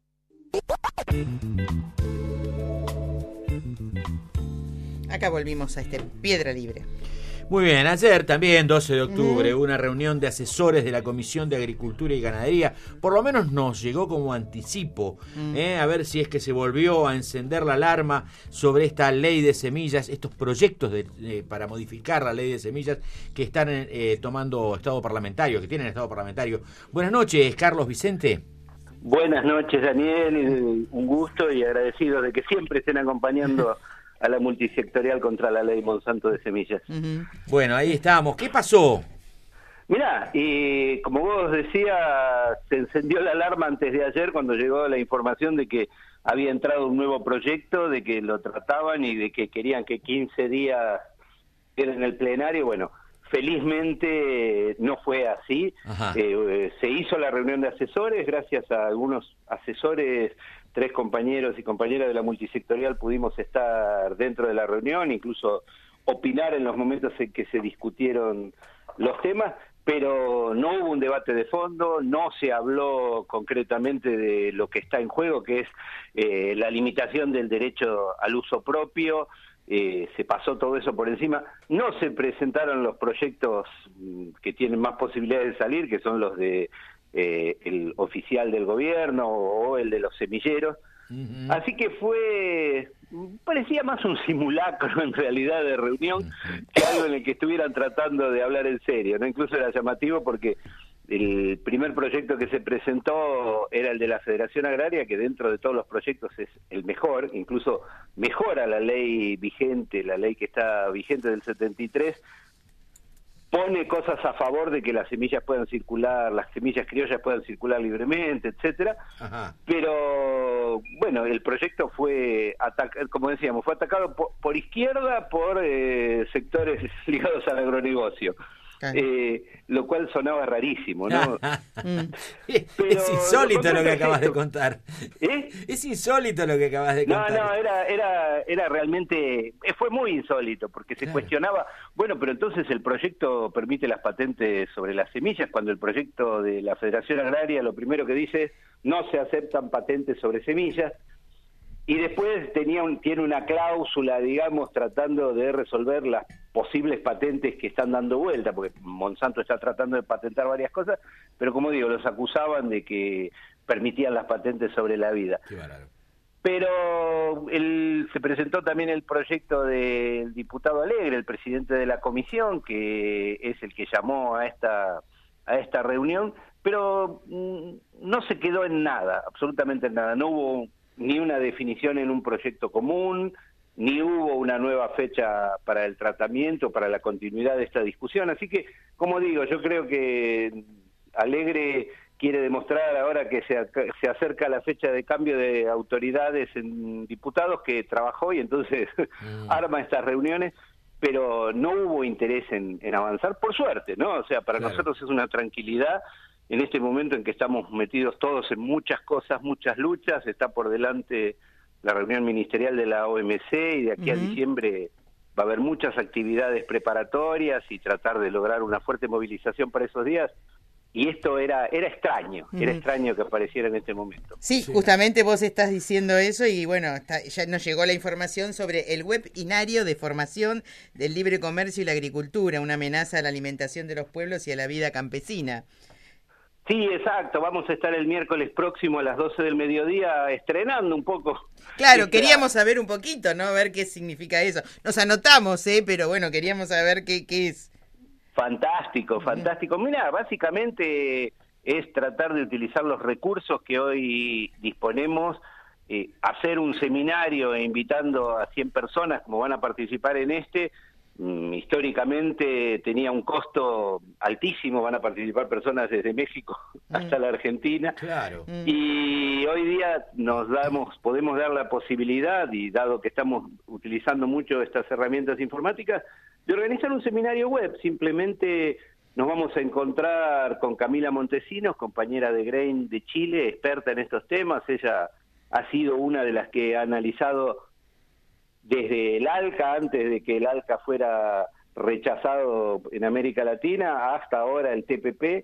Acá volvimos a este Piedra Libre. Muy bien, ayer también, 12 de octubre, hubo una reunión de asesores de la Comisión de Agricultura y Ganadería. Por lo menos nos llegó como anticipo, a ver si es que se volvió a encender la alarma sobre esta ley de semillas, estos proyectos para modificar la ley de semillas que están tomando estado parlamentario, que tienen estado parlamentario. Buenas noches, Carlos Vicente. Buenas noches, Daniel, un gusto y agradecido de que siempre estén acompañando a la multisectorial contra la ley Monsanto de semillas. Bueno, ahí estamos. ¿Qué pasó? Mirá, y como vos decías, se encendió la alarma antes de ayer cuando llegó la información de que había entrado un nuevo proyecto, de que lo trataban y de que querían que 15 días queden en el plenario. Bueno, felizmente no fue así. Se hizo la reunión de asesores, gracias a algunos asesores, 3 compañeros y compañeras de la multisectorial pudimos estar dentro de la reunión, incluso opinar en los momentos en que se discutieron los temas, pero no hubo un debate de fondo, no se habló concretamente de lo que está en juego, que es la limitación del derecho al uso propio. Se pasó todo eso por encima. No se presentaron los proyectos que tienen más posibilidades de salir, que son los de el oficial del gobierno o el de los semilleros. Así que parecía más un simulacro en realidad de reunión que algo en el que estuvieran tratando de hablar en serio, ¿no? Incluso era llamativo porque el primer proyecto que se presentó era el de la Federación Agraria, que dentro de todos los proyectos es el mejor, incluso mejora la ley vigente, la ley que está vigente del 73, pone cosas a favor de que las semillas puedan circular, las semillas criollas puedan circular libremente, etcétera. Pero bueno, el proyecto fue como decíamos, fue atacado por izquierda, por sectores ligados al agronegocio. Lo cual sonaba rarísimo, ¿no? Es insólito lo que acabas de contar. Es insólito lo que acabas de contar. No, era realmente, fue muy insólito, porque se cuestionaba, bueno, pero entonces el proyecto permite las patentes sobre las semillas, cuando el proyecto de la Federación Agraria lo primero que dice es, no se aceptan patentes sobre semillas. Y después tiene una cláusula, digamos, tratando de resolver las posibles patentes que están dando vuelta, porque Monsanto está tratando de patentar varias cosas, pero como digo, los acusaban de que permitían las patentes sobre la vida. Qué bárbaro. Pero se presentó también el proyecto del diputado Alegre, el presidente de la comisión, que es el que llamó a esta reunión, pero no se quedó en nada, absolutamente en nada. No hubo ni una definición en un proyecto común, ni hubo una nueva fecha para el tratamiento, para la continuidad de esta discusión. Así que, como digo, yo creo que Alegre quiere demostrar ahora que se acerca la fecha de cambio de autoridades en diputados, que trabajó y entonces arma estas reuniones, pero no hubo interés en avanzar, por suerte, ¿no? O sea, para nosotros es una tranquilidad en este momento en que estamos metidos todos en muchas cosas, muchas luchas. Está por delante la reunión ministerial de la OMC y de aquí a diciembre va a haber muchas actividades preparatorias y tratar de lograr una fuerte movilización para esos días. Y esto era extraño, era extraño que apareciera en este momento. Sí, justamente vos estás diciendo eso y bueno, ya nos llegó la información sobre el webinario de formación del libre comercio y la agricultura, una amenaza a la alimentación de los pueblos y a la vida campesina. Sí, exacto, vamos a estar el miércoles próximo a las 12 del mediodía estrenando un poco. Claro, queríamos saber un poquito, ¿no? A ver qué significa eso. Nos anotamos, pero bueno, queríamos saber qué es. Fantástico, fantástico. Mira, básicamente es tratar de utilizar los recursos que hoy disponemos, hacer un seminario invitando a 100 personas como van a participar en históricamente tenía un costo altísimo, van a participar personas desde México hasta la Argentina, Claro. y hoy día podemos dar la posibilidad, y dado que estamos utilizando mucho estas herramientas informáticas, de organizar un seminario web. Simplemente nos vamos a encontrar con Camila Montesinos, compañera de Grain de Chile, experta en estos temas. Ella ha sido una de las que ha analizado desde el ALCA, antes de que el ALCA fuera rechazado en América Latina, hasta ahora el TPP,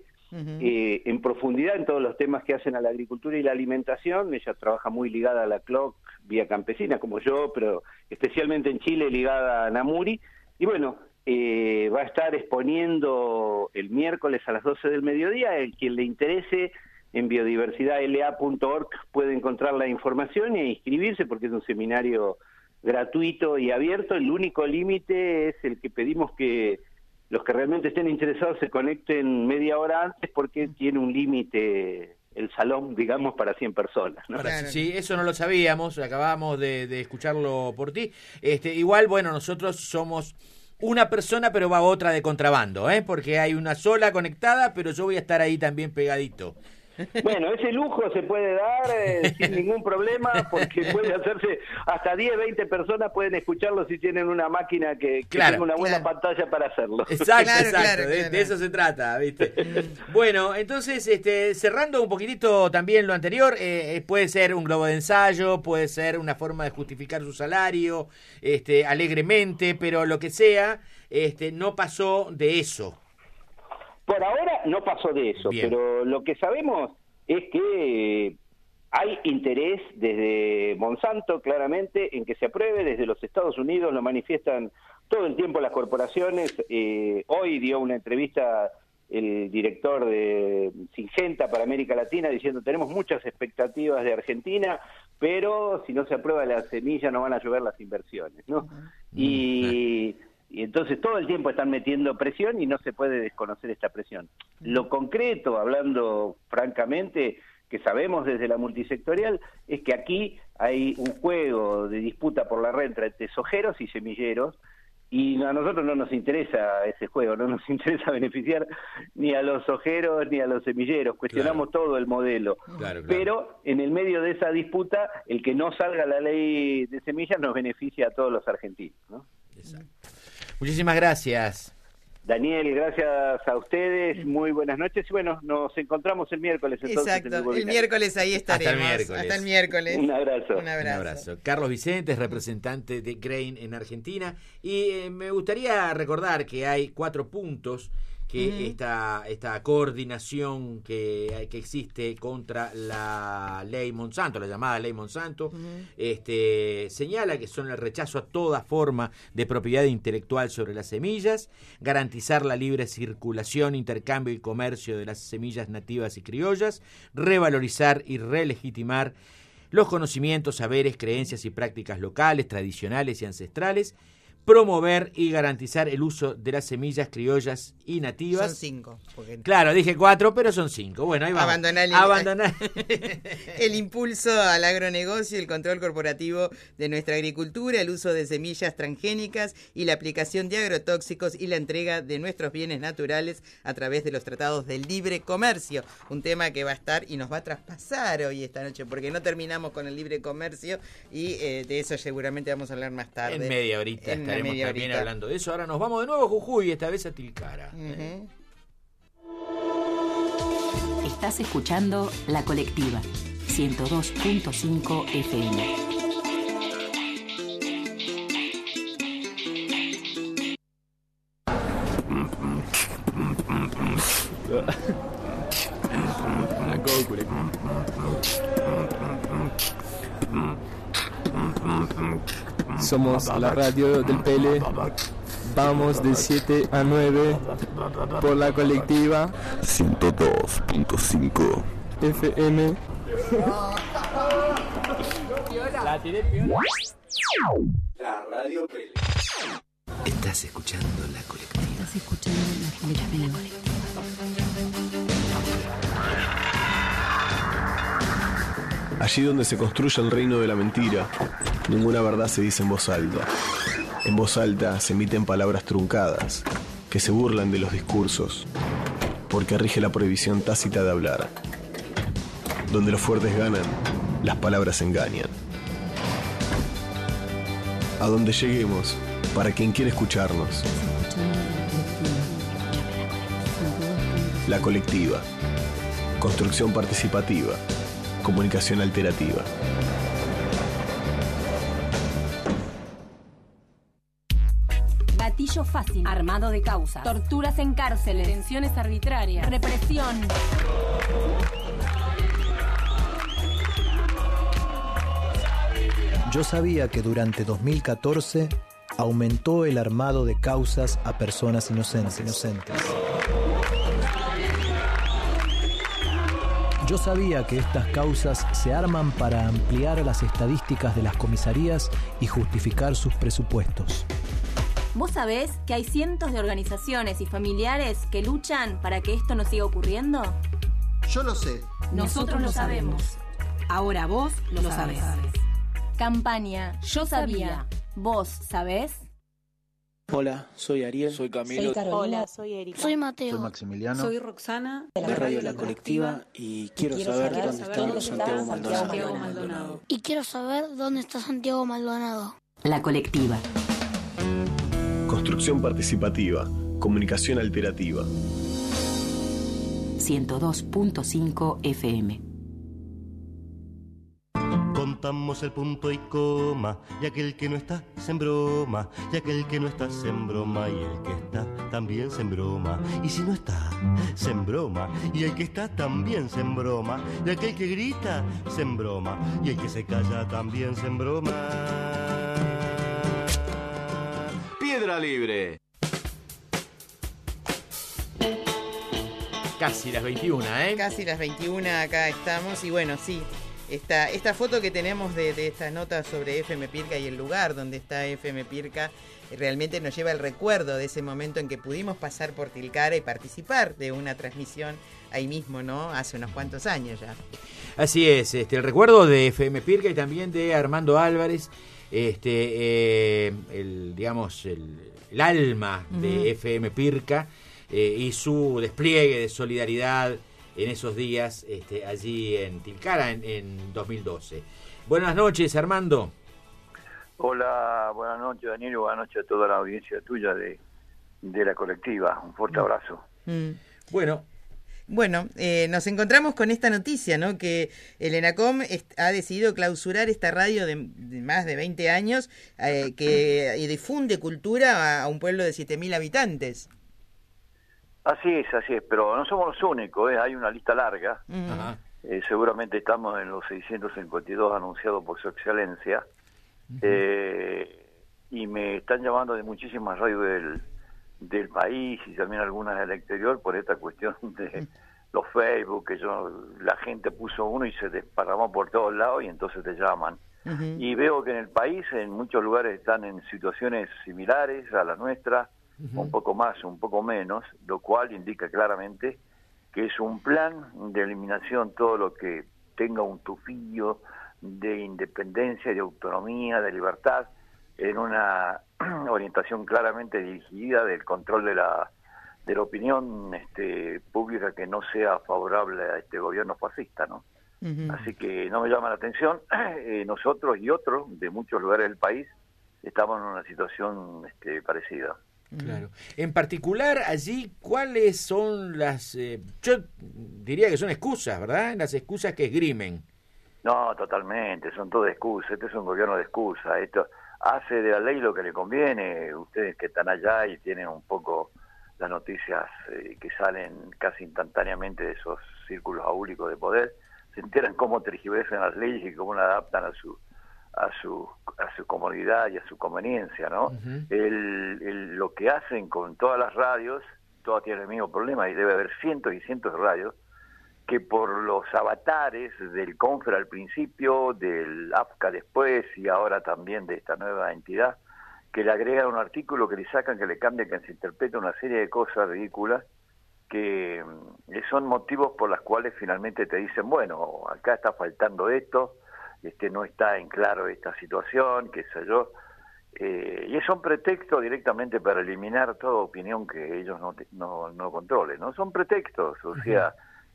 en profundidad en todos los temas que hacen a la agricultura y la alimentación. Ella trabaja muy ligada a la CLOC, Vía Campesina, como yo, pero especialmente en Chile ligada a Namuri. Y bueno, va a estar exponiendo el miércoles a las 12 del mediodía. El quien le interese, en biodiversidadla.org puede encontrar la información e inscribirse, porque es un seminario gratuito y abierto. El único límite es el que pedimos que los que realmente estén interesados se conecten media hora antes, porque tiene un límite el salón, digamos, para 100 personas, ¿no? Sí, eso no lo sabíamos, acabamos de escucharlo por ti. Igual, bueno, nosotros somos una persona, pero va otra de contrabando, porque hay una sola conectada, pero yo voy a estar ahí también pegadito. Bueno, ese lujo se puede dar sin ningún problema, porque puede hacerse hasta 10, 20 personas pueden escucharlo si tienen una máquina que tenga una buena pantalla para hacerlo. Exacto, de eso se trata, ¿viste? Bueno, entonces, cerrando un poquitito también lo anterior, puede ser un globo de ensayo, puede ser una forma de justificar su salario, alegremente, pero lo que sea, no pasó de eso. Por ahora no pasó de eso, pero lo que sabemos es que hay interés desde Monsanto, claramente, en que se apruebe. Desde los Estados Unidos lo manifiestan todo el tiempo las corporaciones. Hoy dio una entrevista el director de Syngenta para América Latina diciendo: tenemos muchas expectativas de Argentina, pero si no se aprueba la semilla no van a llover las inversiones, ¿no? Y entonces todo el tiempo están metiendo presión y no se puede desconocer esta presión. Lo concreto, hablando francamente, que sabemos desde la multisectorial, es que aquí hay un juego de disputa por la renta entre sojeros y semilleros, y a nosotros no nos interesa ese juego, no nos interesa beneficiar ni a los sojeros ni a los semilleros, cuestionamos todo el modelo. Pero en el medio de esa disputa, el que no salga la ley de semillas nos beneficia a todos los argentinos, ¿no? Exacto. Muchísimas gracias. Daniel, gracias a ustedes, muy buenas noches, y bueno, nos encontramos el miércoles entonces. Exacto, el miércoles ahí estaremos. Hasta el miércoles. Un abrazo. Un abrazo. Carlos Vicente es representante de Grain en Argentina, y me gustaría recordar que hay 4 puntos que esta coordinación que existe contra la ley Monsanto, la llamada ley Monsanto, señala que son el rechazo a toda forma de propiedad intelectual sobre las semillas, garantizar la libre circulación, intercambio y comercio de las semillas nativas y criollas, revalorizar y relegitimar los conocimientos, saberes, creencias y prácticas locales, tradicionales y ancestrales, promover y garantizar el uso de las semillas criollas y nativas. Son 5. Claro, dije 4, pero son 5. Bueno, ahí vamos. Abandonar el impulso al agronegocio, el control corporativo de nuestra agricultura, el uso de semillas transgénicas y la aplicación de agrotóxicos y la entrega de nuestros bienes naturales a través de los tratados de libre comercio. Un tema que va a estar y nos va a traspasar hoy esta noche, porque no terminamos con el libre comercio y de eso seguramente vamos a hablar más tarde. En media horita estaremos también hablando de eso. Ahora nos vamos de nuevo a Jujuy, esta vez a Tilcara. Estás escuchando La Colectiva, 102.5 FM. Somos la radio del Pele. Vamos de 7 a 9 por La Colectiva 102.5 FM. La tiré piola. La radio Pele. Estás escuchando La Colectiva. Estás escuchando La Colectiva. Allí donde se construye el reino de la mentira, ninguna verdad se dice en voz alta. En voz alta se emiten palabras truncadas, que se burlan de los discursos, porque rige la prohibición tácita de hablar. Donde los fuertes ganan, las palabras engañan. A donde lleguemos, para quien quiere escucharnos. La colectiva. Construcción participativa. Comunicación alterativa. Gatillo fácil, armado de causas, torturas en cárceles, detenciones arbitrarias, represión. Yo sabía que durante 2014 aumentó el armado de causas a personas inocentes. Yo sabía que estas causas se arman para ampliar las estadísticas de las comisarías y justificar sus presupuestos. ¿Vos sabés que hay cientos de organizaciones y familiares que luchan para que esto no siga ocurriendo? Yo lo sé. Nosotros lo sabemos. Ahora vos lo sabés. Campaña Yo Sabía. ¿Vos sabés? Hola, soy Ariel. Soy Camilo. Soy Carolina. Hola, soy Erika. Soy Mateo. Soy Maximiliano. Soy Roxana. De Radio La Colectiva y quiero saber dónde está Santiago Maldonado. Y quiero saber dónde está Santiago Maldonado. La Colectiva. Construcción participativa. Comunicación alterativa. 102.5 FM. Contamos el punto y coma, y aquel que no está se embroma, y aquel que no está se embroma, y el que está también se embroma, y si no está se embroma, y el que está también se embroma, y aquel que grita se embroma, y el que se calla también se embroma. Piedra Libre. Casi las 21, ¿eh? Casi las 21, acá estamos. Y bueno, sí, esta foto que tenemos de esta nota sobre FM Pirca y el lugar donde está FM Pirca realmente nos lleva el recuerdo de ese momento en que pudimos pasar por Tilcara y participar de una transmisión ahí mismo, ¿no? Hace unos cuantos años ya. Así es, el recuerdo de FM Pirca y también de Armando Álvarez, el alma de FM Pirca y su despliegue de solidaridad en esos días allí en Tilcara en 2012. Buenas noches, Armando. Hola, buenas noches, Daniel, y buenas noches a toda la audiencia tuya de la colectiva. Un fuerte abrazo. Bueno, nos encontramos con esta noticia, ¿no? Que el ENACOM ha decidido clausurar esta radio de más de 20 años que difunde cultura a un pueblo de 7.000 habitantes. Así es, pero no somos los únicos, hay una lista larga. Seguramente estamos en los 652 anunciados por su excelencia. Y me están llamando de muchísimas radios del país y también algunas del exterior por esta cuestión de los Facebook, que la gente puso uno y se desparramó por todos lados y entonces te llaman. Y veo que en el país, en muchos lugares están en situaciones similares a la nuestra, un poco más, un poco menos, lo cual indica claramente que es un plan de eliminación, todo lo que tenga un tufillo de independencia, de autonomía, de libertad, en una orientación claramente dirigida del control de la opinión pública que no sea favorable a este gobierno fascista, ¿no? Así que no me llama la atención. Nosotros y otros de muchos lugares del país estamos en una situación parecida. Claro. En particular, allí, ¿cuáles son las... yo diría que son excusas, ¿verdad? Las excusas que esgrimen. No, totalmente, son todas excusas. Este es un gobierno de excusas. Esto hace de la ley lo que le conviene. Ustedes que están allá y tienen un poco las noticias que salen casi instantáneamente de esos círculos áulicos de poder, se enteran cómo tergiversan las leyes y cómo las adaptan a su comodidad y a su conveniencia, ¿no? Lo que hacen con todas las radios, todas tienen el mismo problema, y debe haber cientos y cientos de radios que por los avatares del CONFER al principio, del AFCA después y ahora también de esta nueva entidad, que le agregan un artículo, que le sacan, que le cambian, que se interpreta una serie de cosas ridículas que son motivos por los cuales finalmente te dicen, bueno, acá está faltando esto, no está en claro esta situación, qué sé yo. y es un pretexto directamente para eliminar toda opinión que ellos no controlen, ¿no? Son pretextos, o sea,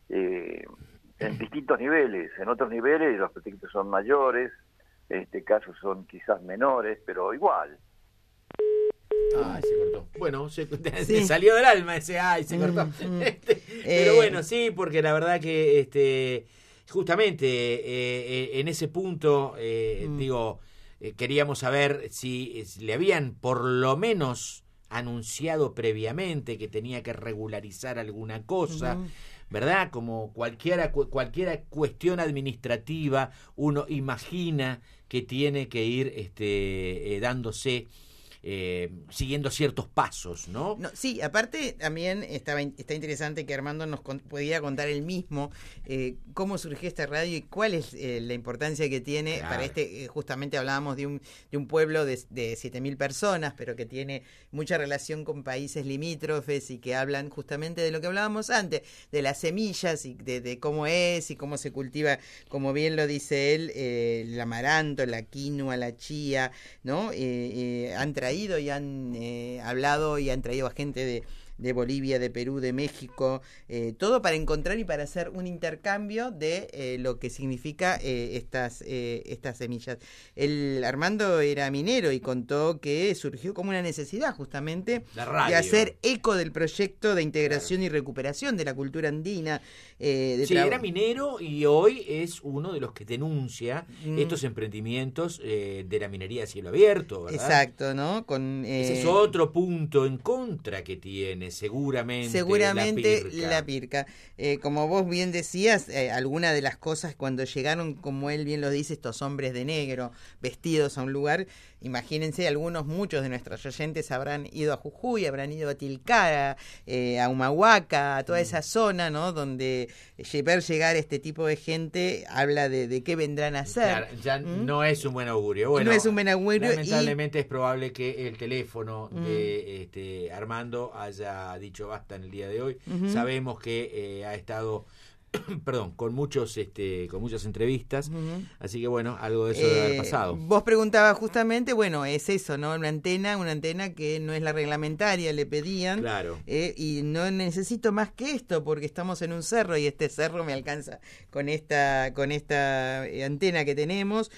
en distintos niveles. En otros niveles los pretextos son mayores, en este caso son quizás menores, pero igual. Ay, se cortó. Bueno, se salió del alma ese ay, se cortó. Pero bueno, sí, porque la verdad que justamente en ese punto, digo, queríamos saber si le habían por lo menos anunciado previamente que tenía que regularizar alguna cosa, ¿verdad? Como cualquier cuestión administrativa, uno imagina que tiene que ir dándose, siguiendo ciertos pasos, ¿no? Sí, aparte también está interesante que Armando nos podía contar él mismo cómo surgió esta radio y cuál es la importancia que tiene para justamente hablábamos de un pueblo de 7.000 personas, pero que tiene mucha relación con países limítrofes y que hablan justamente de lo que hablábamos antes, de las semillas y de cómo es y cómo se cultiva, como bien lo dice él, el amaranto, la quinoa, la chía, ¿no? Han traído y han hablado y han traído a gente de Bolivia, de Perú, de México, todo para encontrar y para hacer un intercambio de lo que significa estas semillas. Armando era minero y contó que surgió como una necesidad justamente de hacer eco del proyecto de integración y recuperación de la cultura andina. Era minero y hoy es uno de los que denuncia estos emprendimientos de la minería a cielo abierto, ¿verdad? Exacto, ¿no? Ese es otro punto en contra que tiene seguramente la Pirca. Como vos bien decías, alguna de las cosas cuando llegaron, como él bien lo dice, estos hombres de negro vestidos a un lugar, imagínense, muchos de nuestros oyentes habrán ido a Jujuy, habrán ido a Tilcara, a Humahuaca, a toda esa zona, ¿no? Donde ver llegar este tipo de gente habla de qué vendrán a hacer. Claro, ya no es un buen augurio. Bueno, no es un buen augurio. Lamentablemente es probable que el teléfono de Armando haya dicho basta en el día de hoy. Sabemos que ha estado con muchas entrevistas, así que bueno, algo de eso debe haber pasado. Vos preguntabas justamente, bueno, es eso, ¿no? Una antena que no es la reglamentaria, le pedían, claro. Y no necesito más que esto, porque estamos en un cerro y este cerro me alcanza con esta antena que tenemos,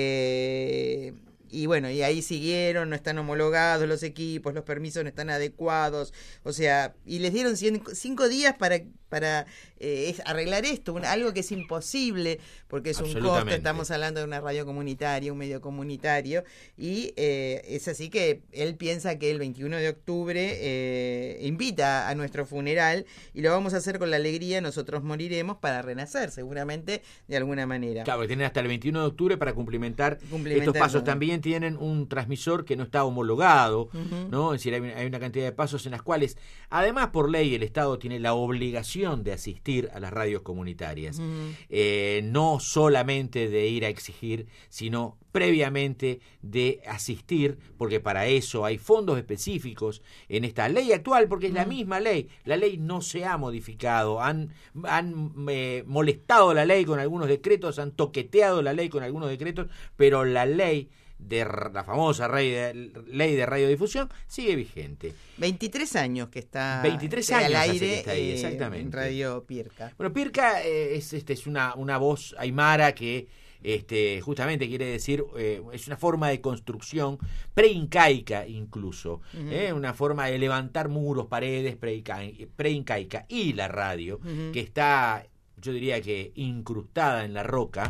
y bueno, y ahí siguieron, no están homologados los equipos, los permisos no están adecuados, o sea, y les dieron 5 días para arreglar esto, algo que es imposible, porque es un costo, estamos hablando de una radio comunitaria, un medio comunitario, y es así que él piensa que el 21 de octubre invita a nuestro funeral, y lo vamos a hacer con la alegría, nosotros moriremos para renacer, seguramente, de alguna manera. Claro, que tienen hasta el 21 de octubre para cumplimentar estos pasos. También tienen un transmisor que no está homologado, ¿no? Es decir, hay una cantidad de pasos en las cuales, además por ley, el Estado tiene la obligación de asistir a las radios comunitarias. No solamente de ir a exigir, sino previamente de asistir, porque para eso hay fondos específicos en esta ley actual, porque es la misma ley. La ley no se ha modificado, han molestado la ley con algunos decretos, han toqueteado la ley con algunos decretos, pero la ley de la famosa ley de radiodifusión sigue vigente. 23 años que está 23 años al aire que está ahí, exactamente. En Radio Pirca. Bueno, Pirca es una voz aymara que justamente quiere decir, es una forma de construcción preincaica incluso, una forma de levantar muros, paredes preincaica, y la radio, que está, yo diría que incrustada en la roca,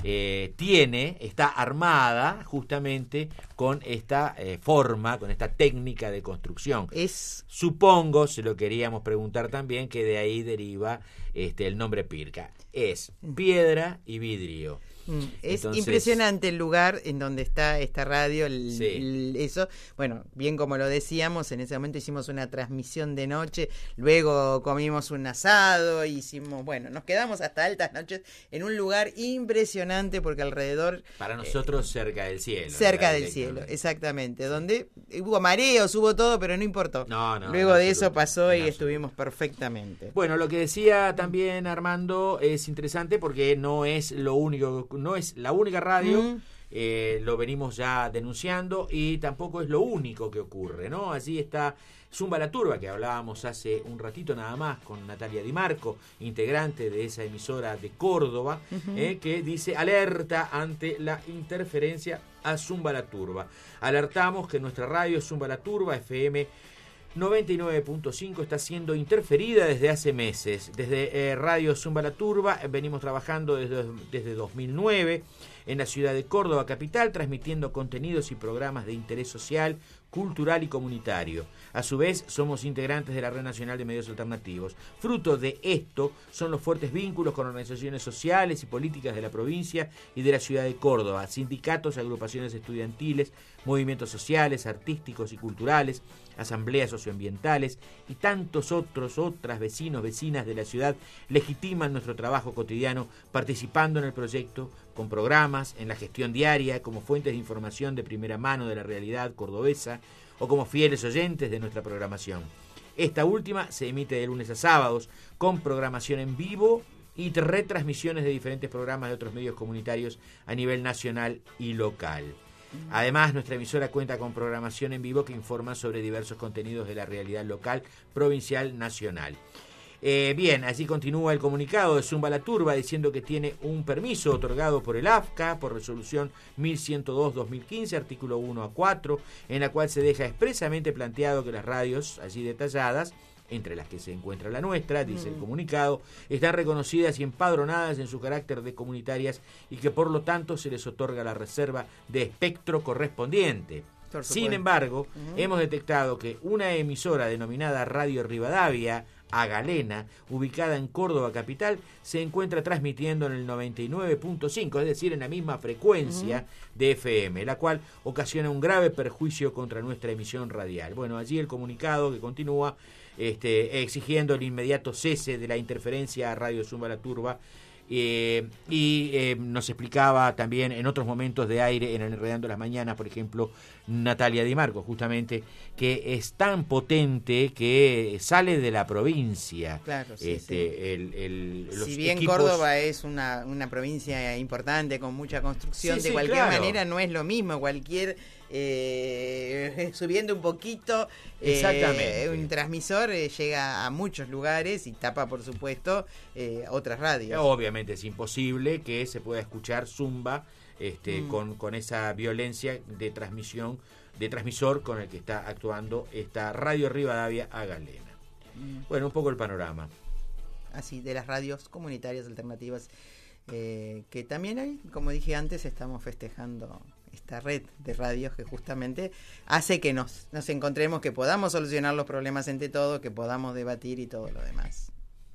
está armada justamente con esta forma, con esta técnica de construcción. Supongo, se lo queríamos preguntar también, que de ahí deriva el nombre Pirca. Es piedra y vidrio. Es impresionante el lugar en donde está esta radio, eso. Bueno, bien como lo decíamos, en ese momento hicimos una transmisión de noche, luego comimos un asado, nos quedamos hasta altas noches en un lugar impresionante porque alrededor... Para nosotros cerca del cielo. Cerca del cielo, exactamente, donde hubo mareos, hubo todo, pero no importó. Luego de eso pasó y estuvimos perfectamente. Bueno, lo que decía también Armando es interesante porque no es lo único que no es la única radio, lo venimos ya denunciando, y tampoco es lo único que ocurre, ¿no? Allí está Zumba la Turba, que hablábamos hace un ratito nada más con Natalia Di Marco, integrante de esa emisora de Córdoba, que dice: alerta ante la interferencia a Zumba la Turba. Alertamos que nuestra radio Zumba la Turba, FM 99.5, está siendo interferida desde hace meses. Desde Radio Zumba la Turba venimos trabajando desde 2009 en la ciudad de Córdoba capital, transmitiendo contenidos y programas de interés social, cultural y comunitario. A su vez, somos integrantes de la Red Nacional de Medios Alternativos. Fruto de esto son los fuertes vínculos con organizaciones sociales y políticas de la provincia y de la ciudad de Córdoba, sindicatos, agrupaciones estudiantiles, movimientos sociales, artísticos y culturales, asambleas socioambientales y tantos otras vecinas de la ciudad legitiman nuestro trabajo cotidiano participando en el proyecto con programas, en la gestión diaria, como fuentes de información de primera mano de la realidad cordobesa o como fieles oyentes de nuestra programación. Esta última se emite de lunes a sábados con programación en vivo y retransmisiones de diferentes programas de otros medios comunitarios a nivel nacional y local. Además, nuestra emisora cuenta con programación en vivo que informa sobre diversos contenidos de la realidad local, provincial, nacional. Bien, así continúa el comunicado de Zumba la Turba diciendo que tiene un permiso otorgado por el AFCA por resolución 1102-2015, artículo 1 a 4, en la cual se deja expresamente planteado que las radios allí detalladas, entre las que se encuentra la nuestra, dice el comunicado, están reconocidas y empadronadas en su carácter de comunitarias y que por lo tanto se les otorga la reserva de espectro correspondiente. Sin embargo, hemos detectado que una emisora denominada Radio Rivadavia, a Galena, ubicada en Córdoba capital, se encuentra transmitiendo en el 99.5, es decir, en la misma frecuencia de FM, la cual ocasiona un grave perjuicio contra nuestra emisión radial. Bueno, allí el comunicado que continúa exigiendo el inmediato cese de la interferencia a Radio Zumba la Turba, y nos explicaba también en otros momentos de aire en el Enredando las Mañanas, por ejemplo, Natalia Di Marco, justamente, que es tan potente que sale de la provincia. Claro, sí, los si bien equipos... Córdoba es una provincia importante con mucha construcción, de cualquier manera no es lo mismo, cualquier subiendo un poquito exactamente un transmisor llega a muchos lugares y tapa, por supuesto, otras radios. Obviamente es imposible que se pueda escuchar Zumba con esa violencia de transmisor con el que está actuando esta Radio Rivadavia a Galena. Bueno, un poco el panorama así de las radios comunitarias alternativas, que también hay, como dije antes, estamos festejando esta red de radios que justamente hace que nos encontremos, que podamos solucionar los problemas entre todos, que podamos debatir y todo lo demás.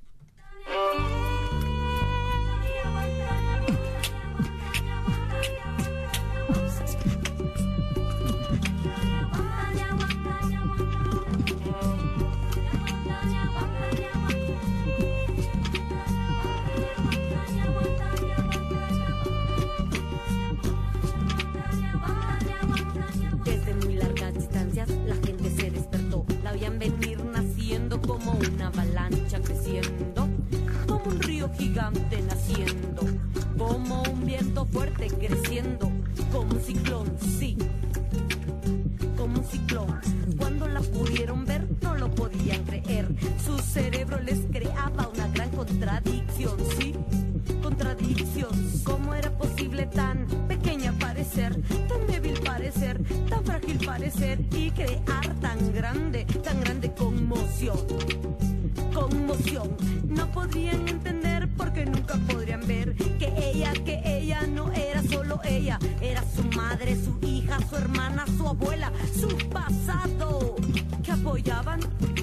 Venir naciendo como una avalancha creciendo, como un río gigante naciendo, como un viento fuerte creciendo, como un ciclón, sí, como un ciclón. Cuando la pudieron ver no lo podían creer, su cerebro les creaba una gran contradicción, sí, contradicción. ¿Cómo era posible tan pequeña parecer, tan débil parecer, tan frágil parecer y crear tan grande conmoción? Conmoción. No podrían entender porque nunca podrían ver que ella no era solo ella, era su madre, su hija, su hermana, su abuela, su pasado, que apoyaban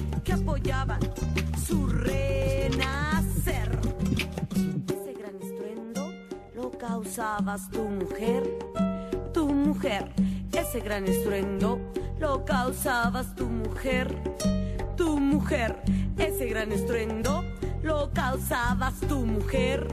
su renacer. Ese gran estruendo lo causabas tu mujer. Ese gran estruendo lo causabas tu mujer. Ese gran estruendo lo causabas tu mujer.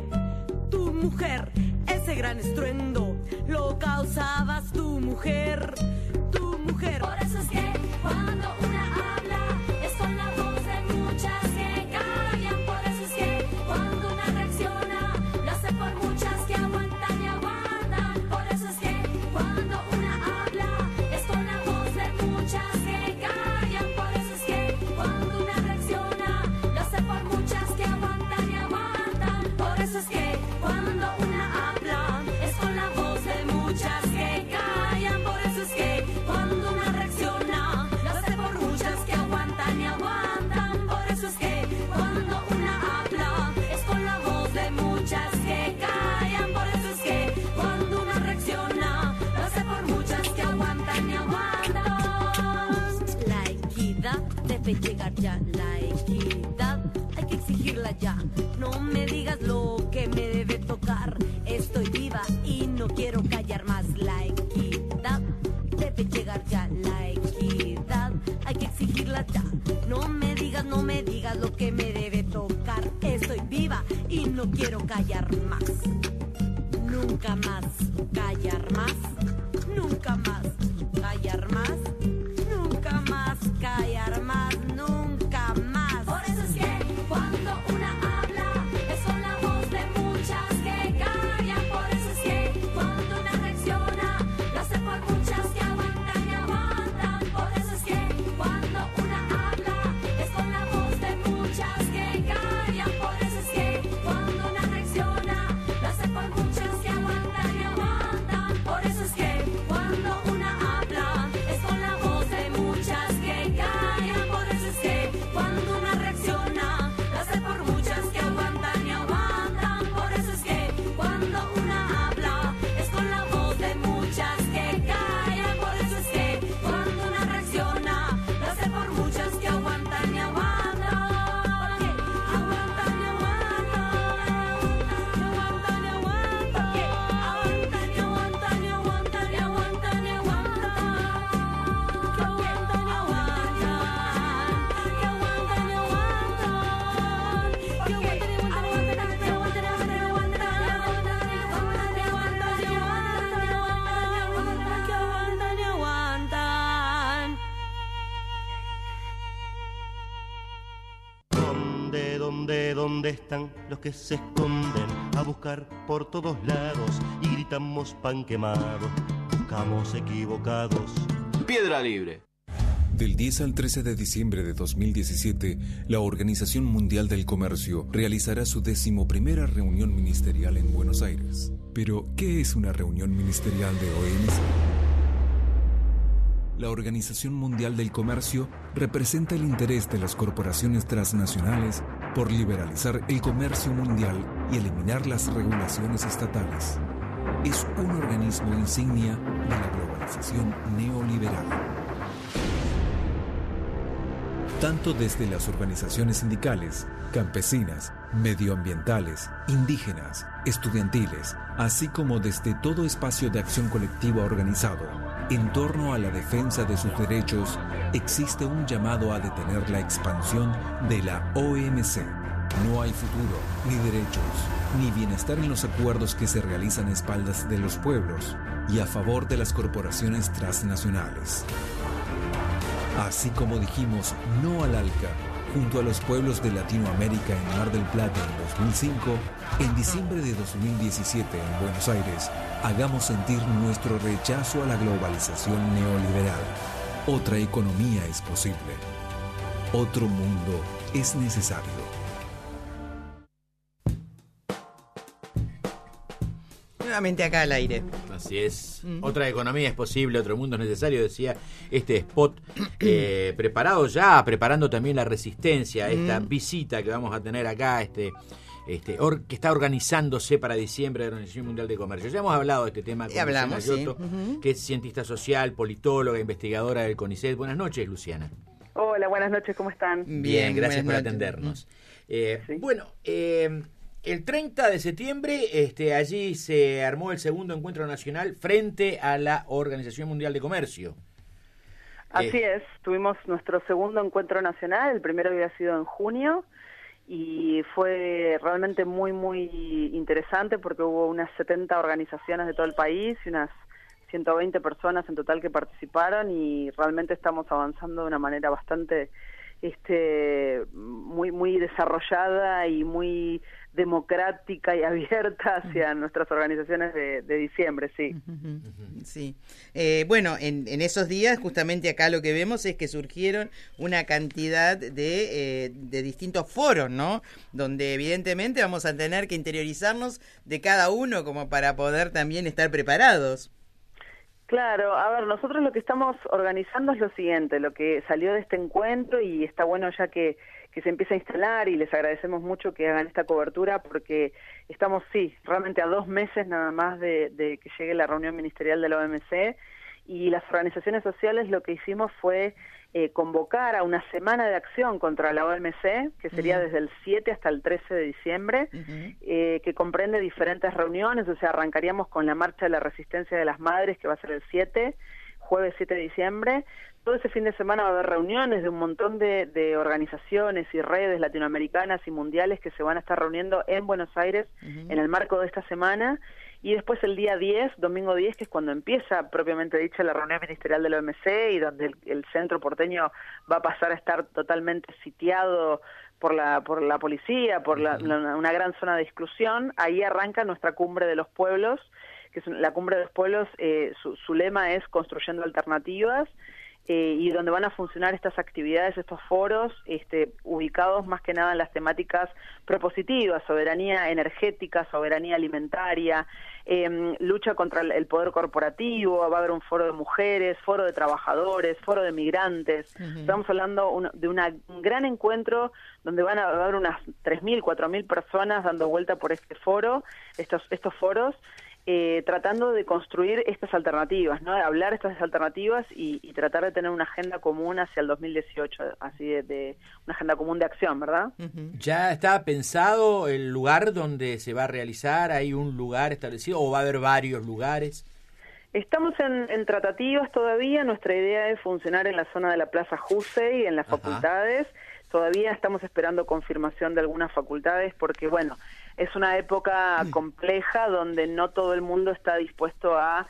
Ese gran estruendo lo causabas tu mujer. Por eso es que cuando una habla es con la voz de muchas que callan. Por eso es que cuando una reacciona lo hace por muchas que aguantan y aguantan. cuando una habla es con la voz de muchas que callan. Por eso es que cuando una reacciona lo hace por muchas que aguantan y aguantan. Por eso es que cuando una habla es con la voz de muchas que callan. Por eso es que cuando una reacciona lo hace por muchas que aguantan y aguantan. La equidad debe llegar ya, la equidad hay que exigirla ya. No me digas lo que me debe tocar, estoy viva y no quiero callar más. La equidad debe llegar ya, la equidad hay que exigirla ya. No me digas lo que me debe tocar, estoy viva y no quiero callar más. Nunca más callar más, nunca más callar más, nunca más callar más, nunca más. Por eso es que cuando una habla es con la voz de muchas que callan. Por eso es que cuando una reacciona lo hace por muchas que aguantan y aguantan. Por eso es que cuando una habla es con la voz de muchas que callan. Por eso es que cuando una reacciona lo hace por muchas que aguantan y aguantan. Por eso es que cuando una habla es con la voz de muchas que callan. Por eso es que cuando una reacciona lo hace por muchas que aguantan y aguantan. Por eso es que cuando una habla es con la voz de muchas que callan. Por eso es que cuando una reacciona lo hace por muchas que aguantan y aguantan. Aguantan y aguantan, aguantan y aguantan, aguantan y aguantan y aguantan y aguantan y aguantan, que aguantan y aguantan, que aguantan y aguantan, que aguantan y aguantan, que aguantan y aguantan. ¿Dónde están los que se esconden a buscar por todos lados y gritamos pan quemado? Buscamos equivocados. Piedra Libre. Del 10 al 13 de diciembre de 2017, la Organización Mundial del Comercio realizará su 11ª reunión ministerial en Buenos Aires. Pero, ¿qué es una reunión ministerial de OMC? La Organización Mundial del Comercio representa el interés de las corporaciones transnacionales por liberalizar el comercio mundial y eliminar las regulaciones estatales. Es un organismo insignia de la globalización neoliberal. Tanto desde las organizaciones sindicales, campesinas, medioambientales, indígenas, estudiantiles, así como desde todo espacio de acción colectiva organizado, en torno a la defensa de sus derechos, existe un llamado a detener la expansión de la OMC. No hay futuro, ni derechos, ni bienestar en los acuerdos que se realizan a espaldas de los pueblos y a favor de las corporaciones transnacionales. Así como dijimos no al ALCA junto a los pueblos de Latinoamérica en Mar del Plata en 2005, en diciembre de 2017 en Buenos Aires, hagamos sentir nuestro rechazo a la globalización neoliberal. Otra economía es posible. Otro mundo es necesario. Nuevamente acá al aire. Así es. Otra economía es posible, otro mundo es necesario, decía este spot preparando también la resistencia, esta visita que vamos a tener acá, que está organizándose para diciembre de la Organización Mundial de Comercio. Ya hemos hablado de este tema con Luciana Giotto, que es cientista social, politóloga, investigadora del CONICET. Buenas noches, Luciana. Hola, buenas noches, ¿cómo están? Bien, gracias por atendernos. Sí. Bueno, el 30 de septiembre allí se armó el segundo encuentro nacional frente a la Organización Mundial de Comercio. Así es, tuvimos nuestro segundo encuentro nacional, el primero había sido en junio y fue realmente muy, muy interesante porque hubo unas 70 organizaciones de todo el país y unas 120 personas en total que participaron y realmente estamos avanzando de una manera bastante muy desarrollada y muy democrática y abierta hacia nuestras organizaciones de diciembre, sí. Sí. Bueno, en esos días justamente acá lo que vemos es que surgieron una cantidad de distintos foros, ¿no? Donde evidentemente vamos a tener que interiorizarnos de cada uno como para poder también estar preparados. Claro, a ver, nosotros lo que estamos organizando es lo siguiente, lo que salió de este encuentro, y está bueno ya que se empieza a instalar, y les agradecemos mucho que hagan esta cobertura porque estamos, sí, realmente a 2 meses nada más de que llegue la reunión ministerial de la OMC, y las organizaciones sociales lo que hicimos fue convocar a una semana de acción contra la OMC, que sería desde el 7 hasta el 13 de diciembre, que comprende diferentes reuniones, o sea, arrancaríamos con la Marcha de la Resistencia de las Madres, que va a ser el 7, jueves 7 de diciembre. Todo ese fin de semana va a haber reuniones de un montón de organizaciones y redes latinoamericanas y mundiales que se van a estar reuniendo en Buenos Aires en el marco de esta semana. Y después el día 10, domingo 10, que es cuando empieza propiamente dicha la reunión ministerial de la OMC, y donde el centro porteño va a pasar a estar totalmente sitiado por la policía, por una gran zona de exclusión. Ahí arranca nuestra cumbre de los pueblos, que es la cumbre de los pueblos, su lema es Construyendo Alternativas, y donde van a funcionar estas actividades, estos foros, ubicados más que nada en las temáticas propositivas: soberanía energética, soberanía alimentaria, lucha contra el poder corporativo. Va a haber un foro de mujeres, foro de trabajadores, foro de migrantes. Estamos hablando de un gran encuentro donde va a haber unas 3.000, 4.000 personas dando vuelta por este foro, estos foros, tratando de construir estas alternativas, ¿no? De hablar estas alternativas y tratar de tener una agenda común hacia el 2018, así de una agenda común de acción, ¿verdad? ¿Ya está pensado el lugar donde se va a realizar? ¿Hay un lugar establecido o va a haber varios lugares? Estamos en tratativas todavía. Nuestra idea es funcionar en la zona de la Plaza Jusey, en las facultades. Todavía estamos esperando confirmación de algunas facultades porque, bueno, es una época compleja donde no todo el mundo está dispuesto a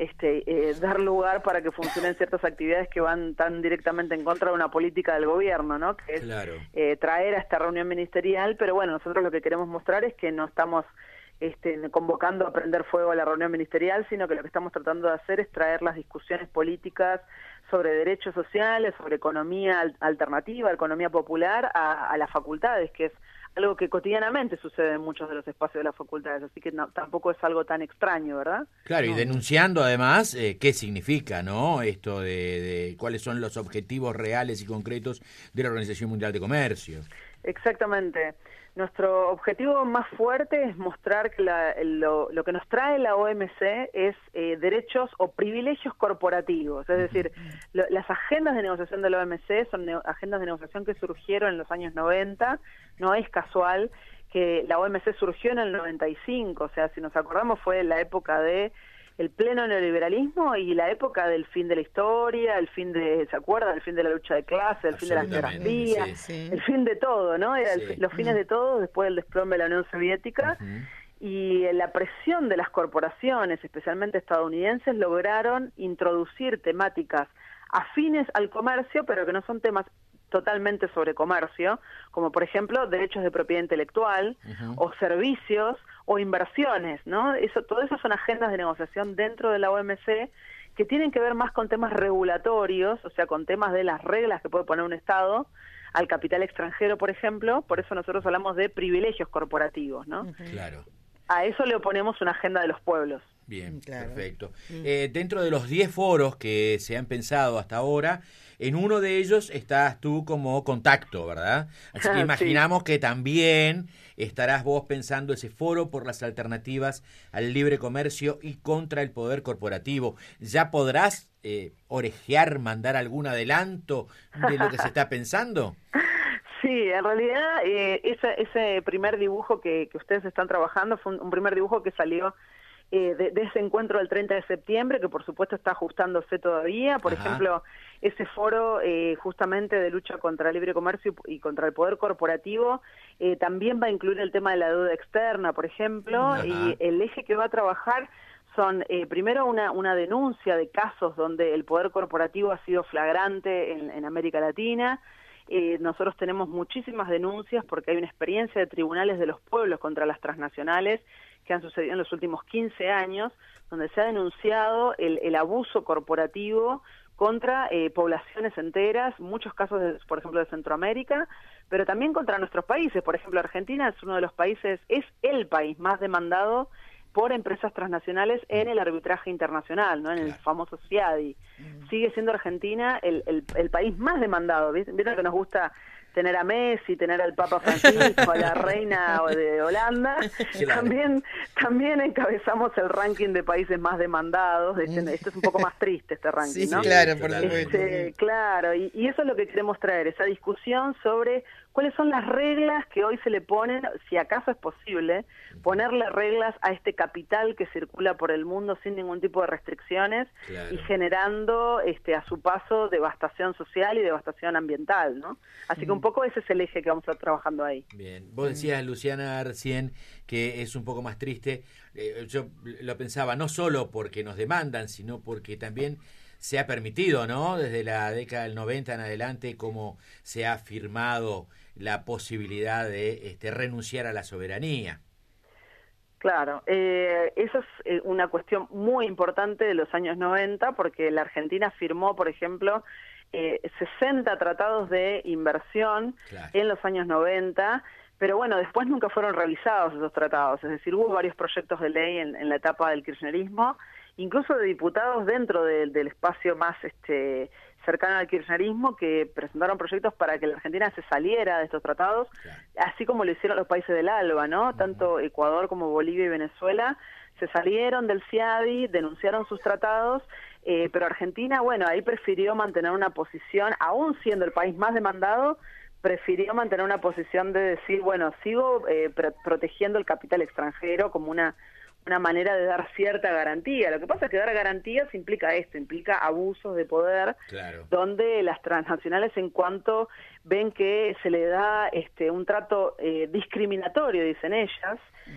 dar lugar para que funcionen ciertas actividades que van tan directamente en contra de una política del gobierno, ¿no? Que es traer a esta reunión ministerial. Pero bueno, nosotros lo que queremos mostrar es que no estamos convocando a prender fuego a la reunión ministerial, sino que lo que estamos tratando de hacer es traer las discusiones políticas sobre derechos sociales, sobre economía alternativa, economía popular a las facultades, que es algo que cotidianamente sucede en muchos de los espacios de las facultades, así que tampoco es algo tan extraño, ¿verdad? Claro, y denunciando además qué significa, ¿no? Esto de cuáles son los objetivos reales y concretos de la Organización Mundial de Comercio. Exactamente. Nuestro objetivo más fuerte es mostrar que lo que nos trae la OMC es derechos o privilegios corporativos. Es decir, las agendas de negociación de la OMC son agendas de negociación que surgieron en los años 90. No es casual que la OMC surgió en el 95. O sea, si nos acordamos, fue la época de el pleno neoliberalismo y la época del fin de la historia, el fin de, ¿se acuerdan? El fin de la lucha de clase, el fin de la Guerra Fría, el fin de todo, ¿no? Era los fines de todo después del desplome de la Unión Soviética. Y la presión de las corporaciones, especialmente estadounidenses, lograron introducir temáticas afines al comercio, pero que no son temas totalmente sobre comercio, como por ejemplo derechos de propiedad intelectual o servicios o inversiones, ¿no? Todo eso son agendas de negociación dentro de la OMC que tienen que ver más con temas regulatorios, o sea, con temas de las reglas que puede poner un Estado al capital extranjero, por ejemplo. Por eso nosotros hablamos de privilegios corporativos, ¿no? Claro. A eso le oponemos una agenda de los pueblos. Bien, perfecto. Dentro de los 10 foros que se han pensado hasta ahora, en uno de ellos estás tú como contacto, ¿verdad? Así que imaginamos que también estarás vos pensando ese foro por las alternativas al libre comercio y contra el poder corporativo. ¿Ya podrás orejear, mandar algún adelanto de lo que se está pensando? Sí, en realidad ese primer dibujo que ustedes están trabajando fue un primer dibujo que salió de ese encuentro del 30 de septiembre, que por supuesto está ajustándose todavía. Por ejemplo, ese foro justamente de lucha contra el libre comercio y contra el poder corporativo también va a incluir el tema de la deuda externa, por ejemplo, y el eje que va a trabajar son primero una denuncia de casos donde el poder corporativo ha sido flagrante en América Latina, Nosotros tenemos muchísimas denuncias porque hay una experiencia de tribunales de los pueblos contra las transnacionales que han sucedido en los últimos 15 años, donde se ha denunciado el abuso corporativo contra poblaciones enteras, muchos casos, por ejemplo, de Centroamérica, pero también contra nuestros países. Por ejemplo, Argentina es uno de los países, es el país más demandado por empresas transnacionales en el arbitraje internacional, ¿no? En el famoso CIADI. Sigue siendo Argentina el país más demandado. ¿Vieron que nos gusta tener a Messi, tener al Papa Francisco, a la reina de Holanda? Claro. También encabezamos el ranking de países más demandados. Este es un poco más triste, este ranking, sí, ¿no? Claro, por supuesto. Claro, y eso es lo que queremos traer, esa discusión sobre cuáles son las reglas que hoy se le ponen, si acaso es posible, ponerle reglas a este capital que circula por el mundo sin ningún tipo de restricciones, y generando a su paso devastación social y devastación ambiental, ¿no? Así que un poco ese es el eje que vamos a estar trabajando ahí. Bien, vos decías, Luciana, recién que es un poco más triste. Yo lo pensaba no solo porque nos demandan, sino porque también se ha permitido, ¿no? Desde la década del 90 en adelante, como se ha firmado la posibilidad de renunciar a la soberanía. Claro, eso es una cuestión muy importante de los años 90, porque la Argentina firmó, por ejemplo, 60 tratados de inversión en los años 90, pero bueno, después nunca fueron realizados esos tratados, es decir, hubo varios proyectos de ley en la etapa del kirchnerismo, incluso de diputados dentro del espacio más cercano al kirchnerismo, que presentaron proyectos para que la Argentina se saliera de estos tratados, así como lo hicieron los países del ALBA, ¿no? Tanto Ecuador como Bolivia y Venezuela se salieron del CIADI, denunciaron sus tratados, pero Argentina, bueno, ahí prefirió mantener una posición, aún siendo el país más demandado, prefirió mantener una posición de decir, bueno, sigo protegiendo el capital extranjero como una manera de dar cierta garantía. Lo que pasa es que dar garantías implica implica abusos de poder, donde las transnacionales, en cuanto ven que se le da un trato discriminatorio, dicen ellas,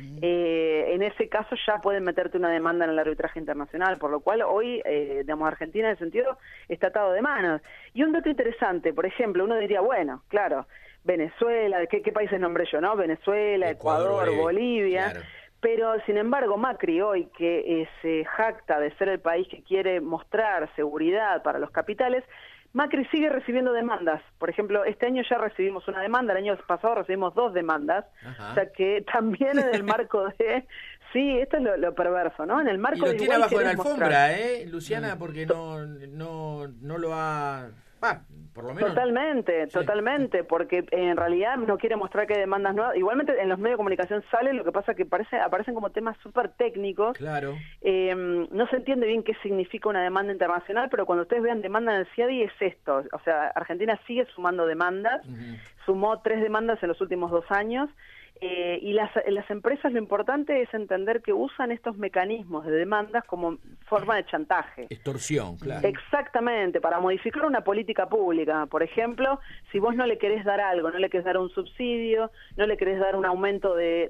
en ese caso ya pueden meterte una demanda en el arbitraje internacional, por lo cual hoy, Argentina en ese sentido está atado de manos. Y un dato interesante, por ejemplo, uno diría, bueno, claro, Venezuela, ¿qué países nombré yo, no? Venezuela, Ecuador, Bolivia... Claro. Pero, sin embargo, Macri hoy, que se jacta de ser el país que quiere mostrar seguridad para los capitales, Macri sigue recibiendo demandas. Por ejemplo, este año ya recibimos una demanda, el año pasado recibimos 2 demandas. Ajá. O sea que también en el marco de... Sí, esto es lo perverso, ¿no? En el marco y lo de tiene abajo de la alfombra, Luciana, porque no lo ha... por lo menos. Totalmente, porque en realidad no quiere mostrar que hay demandas nuevas. Igualmente en los medios de comunicación sale, lo que pasa que aparecen como temas súper técnicos. Claro. No se entiende bien qué significa una demanda internacional, pero cuando ustedes vean demanda en el CIADI es esto. O sea, Argentina sigue sumando demandas, sumó 3 demandas en los últimos 2 años. Y las empresas, lo importante es entender que usan estos mecanismos de demandas como forma de chantaje. Extorsión, claro. Exactamente, para modificar una política pública. Por ejemplo, si vos no le querés dar algo, no le querés dar un subsidio, no le querés dar un aumento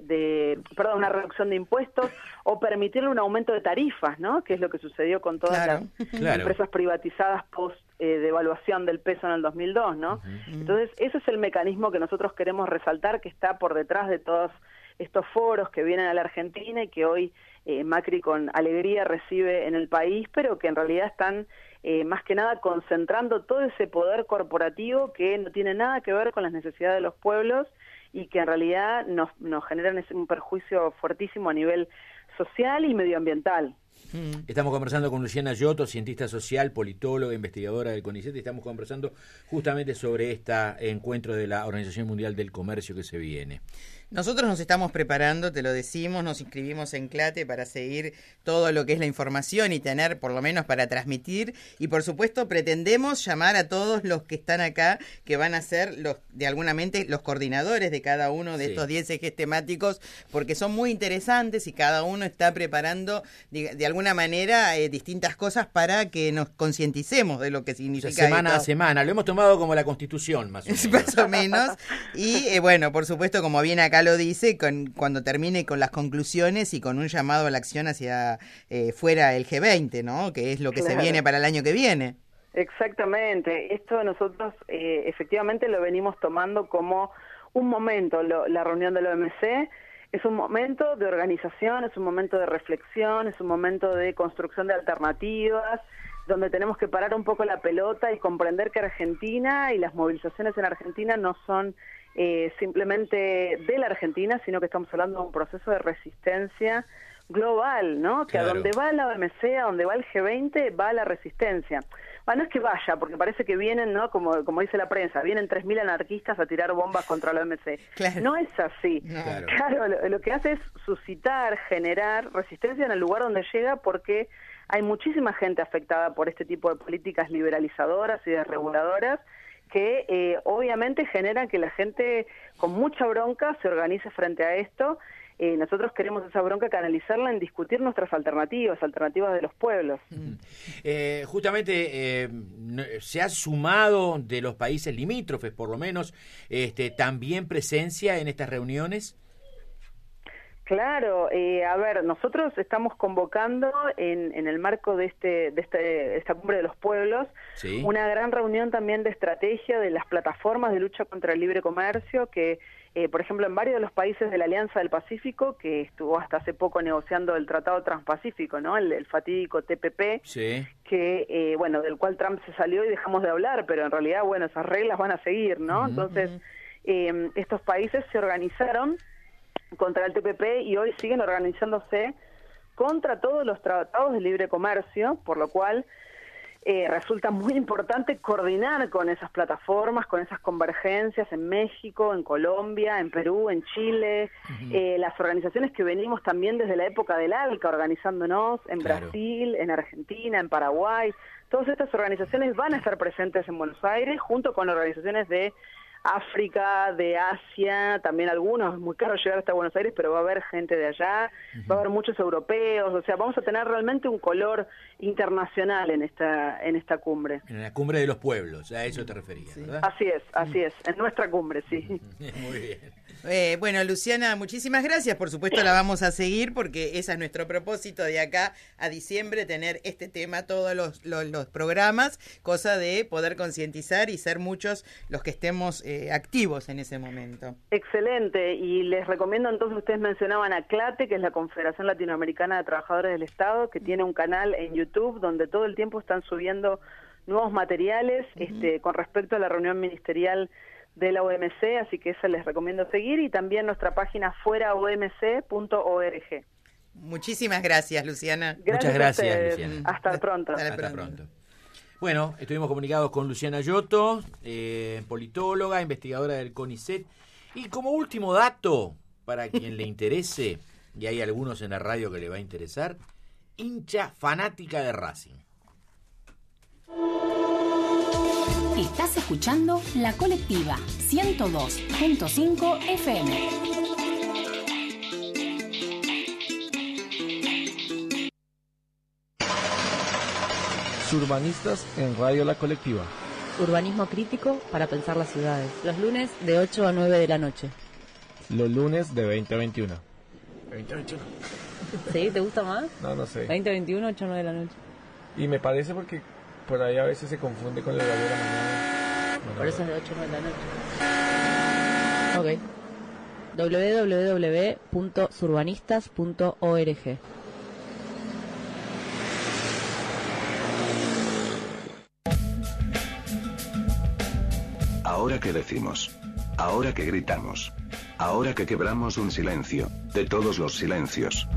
una reducción de impuestos, o permitirle un aumento de tarifas, ¿no? Que es lo que sucedió con todas las empresas privatizadas post devaluación del peso en el 2002, ¿no? Entonces, ese es el mecanismo que nosotros queremos resaltar, que está por detrás de todos estos foros que vienen a la Argentina y que hoy Macri con alegría recibe en el país, pero que en realidad están más que nada concentrando todo ese poder corporativo que no tiene nada que ver con las necesidades de los pueblos y que en realidad nos generan un perjuicio fuertísimo a nivel social y medioambiental. Estamos conversando con Luciana Giotto, cientista social, politóloga, investigadora del CONICET, y estamos conversando justamente sobre este encuentro de la Organización Mundial del Comercio que se viene. Nosotros nos estamos preparando, te lo decimos, nos inscribimos en CLATE para seguir todo lo que es la información y tener, por lo menos, para transmitir. Y, por supuesto, pretendemos llamar a todos los que están acá, que van a ser, de alguna mente, los coordinadores de cada uno de estos 10 ejes temáticos, porque son muy interesantes y cada uno está preparando, de alguna manera, distintas cosas para que nos concienticemos de lo que significa. Semana a semana, lo hemos tomado como la Constitución, más o menos. Más o menos. Y, bueno, por supuesto, como bien acá lo dice, cuando termine con las conclusiones y con un llamado a la acción hacia fuera el G20, ¿no? Que es lo que se viene para el año que viene. Exactamente. Esto nosotros efectivamente lo venimos tomando como un momento, la reunión de la OMC es un momento de organización, es un momento de reflexión, es un momento de construcción de alternativas, donde tenemos que parar un poco la pelota y comprender que Argentina y las movilizaciones en Argentina no son simplemente de la Argentina, sino que estamos hablando de un proceso de resistencia global, ¿no? Que claro, a donde va la OMC, a donde va el G20, va la resistencia. Bueno, no es que vaya, porque parece que vienen, ¿no? Como dice la prensa, vienen 3.000 anarquistas a tirar bombas contra la OMC. Claro. No es así. No. Claro, lo que hace es suscitar, generar resistencia en el lugar donde llega, porque hay muchísima gente afectada por este tipo de políticas liberalizadoras y desreguladoras que obviamente generan que la gente con mucha bronca se organice frente a esto. Nosotros queremos esa bronca canalizarla en discutir nuestras alternativas de los pueblos. Justamente se ha sumado de los países limítrofes, por lo menos, también presencia en estas reuniones. Claro, a ver, nosotros estamos convocando en el marco de esta cumbre de los pueblos, sí, una gran reunión también de estrategia de las plataformas de lucha contra el libre comercio que, por ejemplo, en varios de los países de la Alianza del Pacífico, que estuvo hasta hace poco negociando el Tratado Transpacífico, ¿no? El fatídico TPP, sí, que, bueno, del cual Trump se salió y dejamos de hablar, pero en realidad, bueno, esas reglas van a seguir, ¿no? Entonces, estos países se organizaron contra el TPP y hoy siguen organizándose contra todos los tratados de libre comercio, por lo cual resulta muy importante coordinar con esas plataformas, con esas convergencias en México, en Colombia, en Perú, en Chile, las organizaciones que venimos también desde la época del ALCA organizándonos en Brasil, en Argentina, en Paraguay. Todas estas organizaciones van a estar presentes en Buenos Aires junto con organizaciones de África, de Asia, también algunos, es muy caro llegar hasta Buenos Aires, pero va a haber gente de allá, va a haber muchos europeos, o sea, vamos a tener realmente un color internacional en esta cumbre. En la cumbre de los pueblos, a eso te referías, sí, ¿verdad? Así es, en nuestra cumbre, sí. Muy bien. Bueno, Luciana, muchísimas gracias. Por supuesto la vamos a seguir porque ese es nuestro propósito de acá a diciembre, tener este tema todos los programas, cosa de poder concientizar y ser muchos los que estemos activos en ese momento. Excelente, y les recomiendo entonces, ustedes mencionaban a CLATE, que es la Confederación Latinoamericana de Trabajadores del Estado, que tiene un canal en YouTube donde todo el tiempo están subiendo nuevos materiales con respecto a la reunión ministerial de la OMC, así que esa les recomiendo seguir, y también nuestra página fueraomc.org. Muchísimas gracias, Luciana. Muchas gracias, Luciana. Hasta pronto. Hasta pronto. Bueno, estuvimos comunicados con Luciana Giotto, politóloga, investigadora del CONICET, y como último dato, para quien le interese, y hay algunos en la radio que le va a interesar, hincha fanática de Racing. Estás escuchando La Colectiva 102.5 FM. Surbanistas en Radio La Colectiva. Urbanismo crítico para pensar las ciudades. Los lunes de 8 a 9 de la noche. Los lunes de 20 a 21. 20 a 21. ¿Sí? ¿Te gusta más? No sé. 20 a 21, 8 a 9 de la noche. Y me parece porque por ahí a veces se confunde con el horario de la mañana. Bueno, por eso es de 8 a 9 de la noche. Ok. www.surbanistas.org. Ahora que decimos, ahora que gritamos, ahora que quebramos un silencio, de todos los silencios.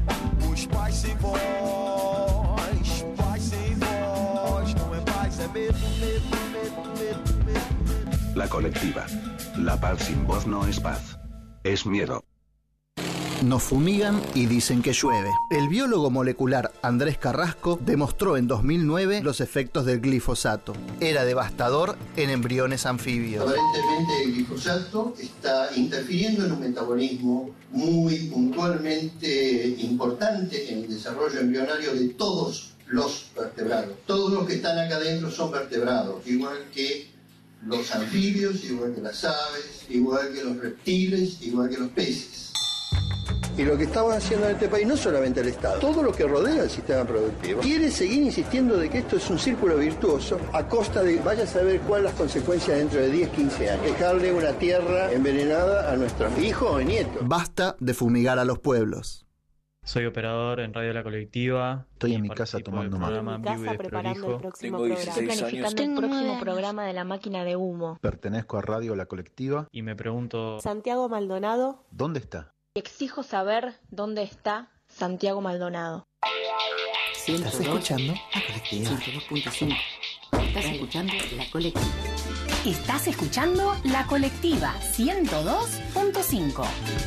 La Colectiva. La paz sin voz no es paz, es miedo. Nos fumigan y dicen que llueve. El biólogo molecular Andrés Carrasco demostró en 2009 los efectos del glifosato. Era devastador en embriones anfibios. Aparentemente el glifosato está interfiriendo en un metabolismo muy puntualmente importante en el desarrollo embrionario de todos los vertebrados. Todos los que están acá adentro son vertebrados, igual que los anfibios, igual que las aves, igual que los reptiles, igual que los peces. Y lo que estamos haciendo en este país, no solamente el Estado, todo lo que rodea el sistema productivo, quiere seguir insistiendo de que esto es un círculo virtuoso a costa de, vaya a saber cuáles las consecuencias dentro de 10, 15 años. Dejarle una tierra envenenada a nuestros hijos o nietos. Basta de fumigar a los pueblos. Soy operador en Radio La Colectiva. Estoy en mi casa tomando mate. Estoy en mi casa preparando el próximo programa. Estoy planificando el próximo programa de La Máquina de Humo. Pertenezco a Radio La Colectiva. Y me pregunto... Santiago Maldonado. ¿Dónde está? Exijo saber dónde está Santiago Maldonado. ¿Estás escuchando? La Colectiva. 102.5. Estás escuchando La Colectiva. Estás escuchando La Colectiva 102.5.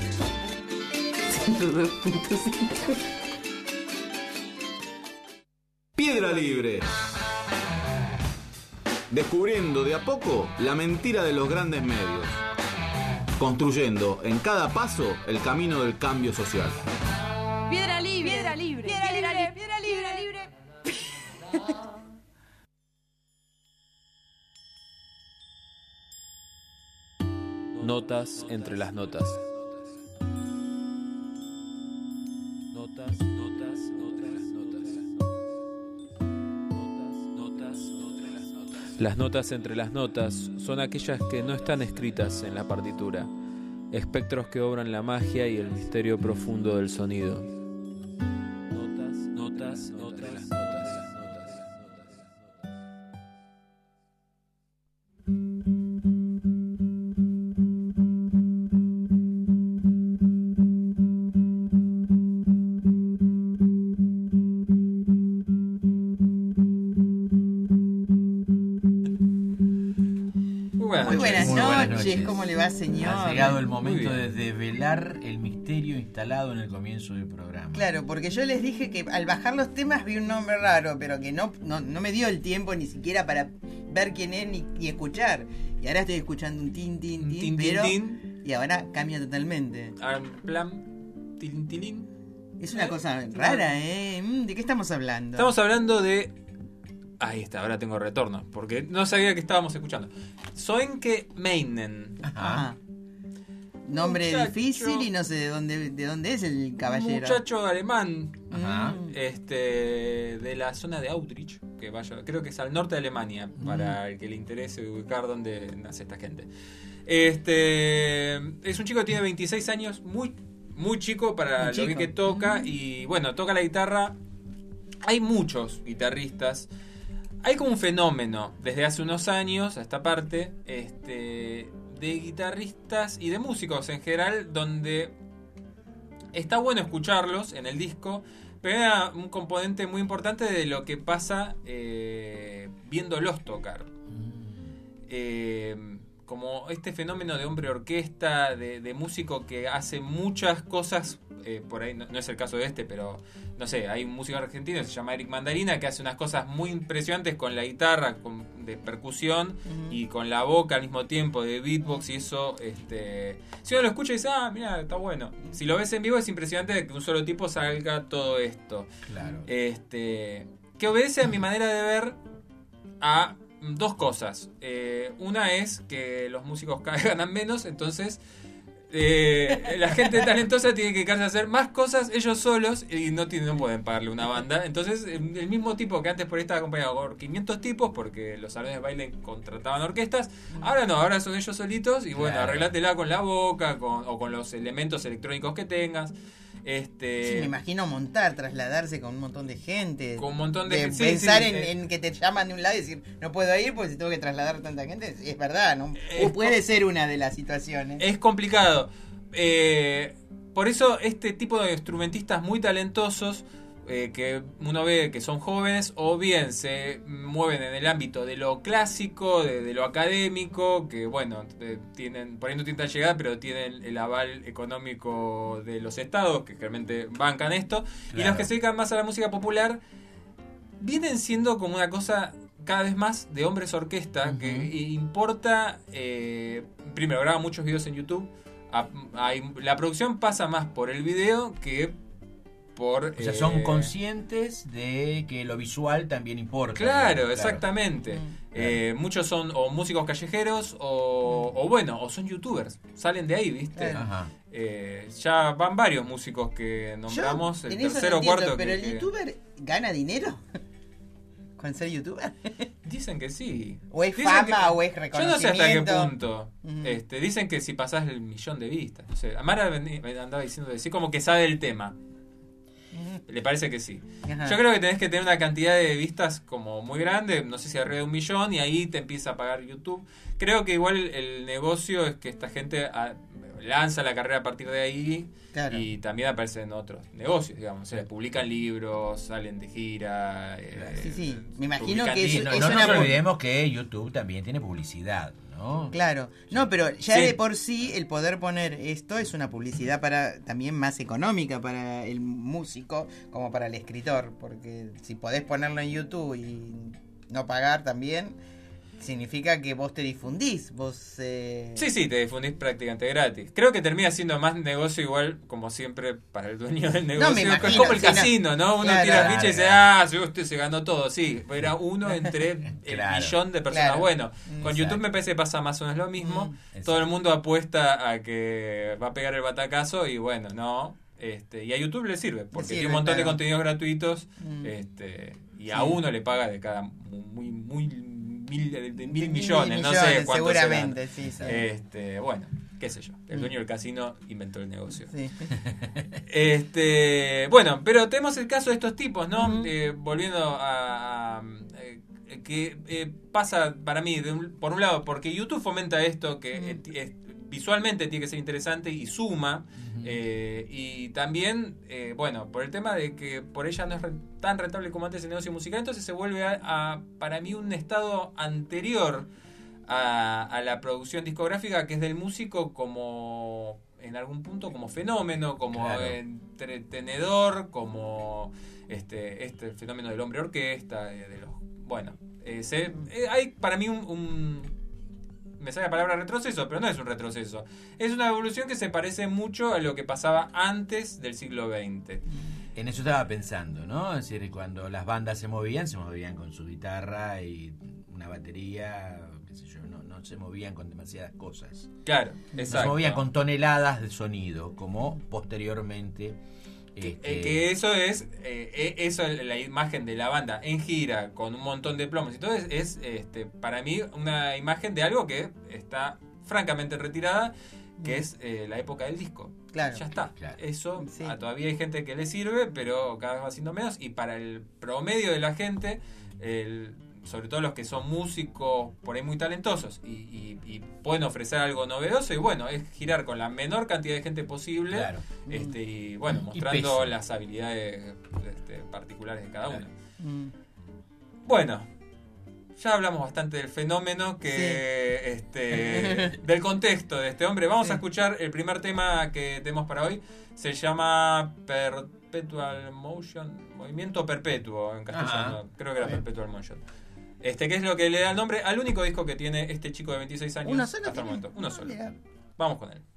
102.5. Piedra Libre. Descubriendo de a poco la mentira de los grandes medios. Construyendo en cada paso el camino del cambio social. Piedra libre, piedra libre, piedra libre, piedra libre, piedra libre. Notas entre las notas. Notas entre las notas. Las notas entre las notas son aquellas que no están escritas en la partitura, espectros que obran la magia y el misterio profundo del sonido. Notas entre las notas. Muy buenas noches, ¿cómo le va, señor? Ha llegado el momento de develar el misterio instalado en el comienzo del programa. Claro, porque yo les dije que al bajar los temas vi un nombre raro, pero que no me dio el tiempo ni siquiera para ver quién es ni escuchar. Y ahora estoy escuchando un tin, pero... Y ahora cambia totalmente. En plan, tilín. Es una cosa rara, ¿eh? ¿De qué estamos hablando? Estamos hablando de... Ahí está, ahora tengo retorno, porque no sabía que estábamos escuchando. Soenke Meinen. Ajá. Nombre difícil y no sé de dónde es el caballero. Muchacho alemán. Ajá. De la zona de Autrich, que vaya, creo que es al norte de Alemania, para el que le interese ubicar dónde nace esta gente. Es un chico que tiene 26 años, muy chico para lo que toca, y bueno, toca la guitarra. Hay muchos guitarristas. Hay como un fenómeno desde hace unos años a esta parte de guitarristas y de músicos en general, donde está bueno escucharlos en el disco, pero era un componente muy importante de lo que pasa viéndolos tocar. Como este fenómeno de hombre orquesta, de músico que hace muchas cosas, por ahí no es el caso de pero no sé, hay un músico argentino que se llama Eric Mandarina, que hace unas cosas muy impresionantes con la guitarra, de percusión, y con la boca al mismo tiempo, de beatbox, y eso, si uno lo escucha y dice, mira, está bueno. Si lo ves en vivo es impresionante de que un solo tipo salga todo esto. Claro. Que obedece a mi manera de ver a dos cosas. Una es que los músicos cada vez ganan menos, entonces la gente talentosa tiene que dedicarse a hacer más cosas ellos solos y no pueden pagarle una banda. Entonces el mismo tipo que antes por ahí estaba acompañado por 500 tipos, porque los salones de baile contrataban orquestas, ahora no, ahora son ellos solitos y bueno, arreglátela con la boca o con los elementos electrónicos que tengas. Sí, me imagino trasladarse con un montón de gente. Con un montón de gente. Pensar en que te llaman de un lado y decir, no puedo ir porque si tengo que trasladar a tanta gente. Es verdad, ¿no? Puede ser una de las situaciones. Es complicado. Por eso este tipo de instrumentistas muy talentosos, que uno ve que son jóvenes, o bien se mueven en el ámbito de lo clásico, de lo académico, que bueno, tienen, por ahí no tienen tanta llegada, pero tienen el aval económico de los estados, que realmente bancan esto, y los que se dedican más a la música popular vienen siendo como una cosa cada vez más de hombres orquesta, que importa, primero graba muchos videos en YouTube, la producción pasa más por el video que por... O sea, son conscientes de que lo visual también importa. Claro, exactamente. Muchos son o músicos callejeros o son youtubers. Salen de ahí, ¿viste? Ya van varios músicos que nombramos, el tercero o cuarto. ¿Pero el youtuber gana dinero con ser youtuber? Dicen que sí. ¿O es fama o es reconocimiento? Yo no sé hasta qué punto. Dicen que si pasás el 1.000.000 de vistas. No sé, Amara andaba diciendo sí, como que sabe el tema. Le parece que sí. Ajá. Yo creo que tenés que tener una cantidad de vistas como muy grande, no sé si arriba de 1.000.000, y ahí te empieza a pagar YouTube. Creo que igual el negocio es que esta gente lanza la carrera a partir de ahí. Claro. Y también aparecen otros negocios, digamos. O sea, publican libros, salen de gira. Sí. Me imagino que eso no nos olvidemos que YouTube también tiene publicidad, ¿no? Claro. No, pero ya de por sí el poder poner esto es una publicidad también más económica para el músico como para el escritor. Porque si podés ponerlo en YouTube y no pagar también, significa que vos te difundís. Sí, te difundís prácticamente gratis. Creo que termina siendo más negocio igual, como siempre, para el dueño del negocio. No, me imagino, es como el casino, ¿no? Uno tira ficha y dice, usted se ganó todo. Sí, era uno entre el 1.000.000 de personas. Claro. Bueno, con YouTube me parece que pasa más o menos lo mismo. Todo el mundo apuesta a que va a pegar el batacazo y bueno, no. Y a YouTube le sirve, porque tiene un montón de contenidos gratuitos y a uno le paga de cada de mil millones, no sé cuánto seguramente, sí. Bueno, qué sé yo. El dueño del casino inventó el negocio. Sí. Bueno, pero tenemos el caso de estos tipos, ¿no? Volviendo a que pasa para mí, por un lado, porque YouTube fomenta esto, que visualmente tiene que ser interesante y suma, y también, bueno, por el tema de que por ella no es tan rentable como antes el negocio musical, entonces se vuelve para mí un estado anterior a la producción discográfica, que es del músico como, en algún punto, como fenómeno, como entretenedor, como este fenómeno del hombre orquesta, bueno, hay para mí me sale la palabra retroceso, pero no es un retroceso. Es una evolución que se parece mucho a lo que pasaba antes del siglo XX. En eso estaba pensando, ¿no? Es decir, cuando las bandas se movían con su guitarra y una batería, qué sé yo, no se movían con demasiadas cosas. Claro, exacto. Se movían con toneladas de sonido, como posteriormente... que eso es la imagen de la banda en gira con un montón de plomos. Entonces es para mí una imagen de algo que está francamente retirada, que es la época del disco. Claro. Ya está. Claro. Eso todavía hay gente que le sirve, pero cada vez va siendo menos. Y para el promedio de la gente, sobre todo los que son músicos por ahí muy talentosos y pueden ofrecer algo novedoso, y bueno, es girar con la menor cantidad de gente posible, y bueno, mostrando las habilidades particulares de cada uno. Bueno, ya hablamos bastante del fenómeno del contexto de este hombre. Vamos a escuchar el primer tema que tenemos para hoy. Se llama Perpetual Motion, Movimiento Perpetuo en castellano. Creo que era Perpetual Motion. Que es lo que le da el nombre al único disco que tiene este chico de 26 años. ¿Uno solo? Hasta el momento. Uno solo. Vamos con él.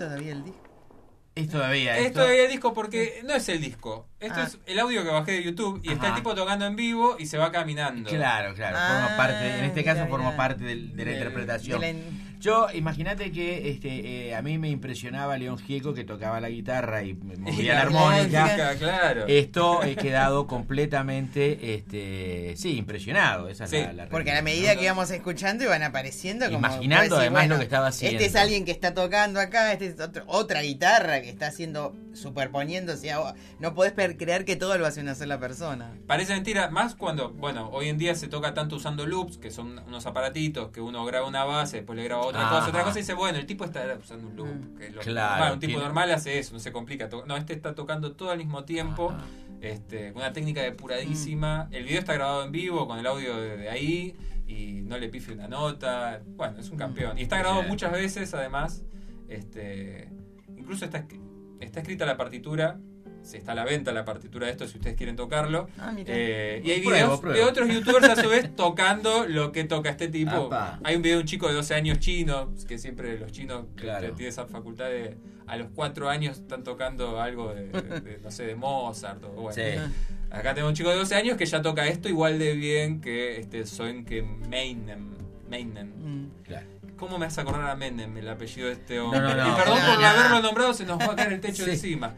todavía el disco? Es todavía el disco porque no es el disco. Esto es el audio que bajé de YouTube y está el tipo tocando en vivo y se va caminando. Claro. Forma parte, en este caso forma parte de la interpretación. Yo, imagínate que a mí me impresionaba León Gieco, que tocaba la guitarra y movía la armónica. Claro. Esto he quedado completamente impresionado. Esa es la porque a la medida que íbamos escuchando iban apareciendo como imaginando además lo que estaba haciendo. Este es alguien que está tocando acá, este es otra guitarra que está haciendo, superponiéndose. No podés creer que todo lo hace una sola persona. Parece mentira, más cuando, hoy en día se toca tanto usando loops, que son unos aparatitos que uno graba una base, después le graba otra cosa y dice, el tipo está usando un loop. Que un tipo normal hace eso, no se complica. No, este está tocando todo al mismo tiempo. Una técnica depuradísima. El video está grabado en vivo con el audio de ahí y no le pifie una nota. Bueno, es un campeón. Y está grabado muchas veces, además. Incluso está escrita la partitura. Está a la venta la partitura de esto si ustedes quieren tocarlo. Y hay videos de otros youtubers a su vez tocando lo que toca este tipo. Hay un video de un chico de 12 años chino, que siempre los chinos tienen esa facultad de a los 4 años están tocando algo de no sé, de Mozart. Acá tengo un chico de 12 años que ya toca esto igual de bien que Sönke Meinen. Claro. ¿Cómo me hace acordar a Menem, el apellido de este hombre? Y perdón por haberlo nombrado, se nos va a caer el techo encima.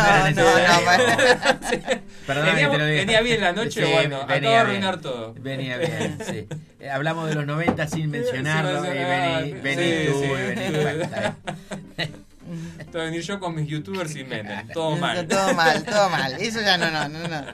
Venía bien la noche, acabo de arruinar todo. Venía bien, sí. Hablamos de los 90 sin mencionarlo. Y vení tú. Esto venir yo con mis youtubers y Menem. Todo mal. Todo mal. Eso ya no.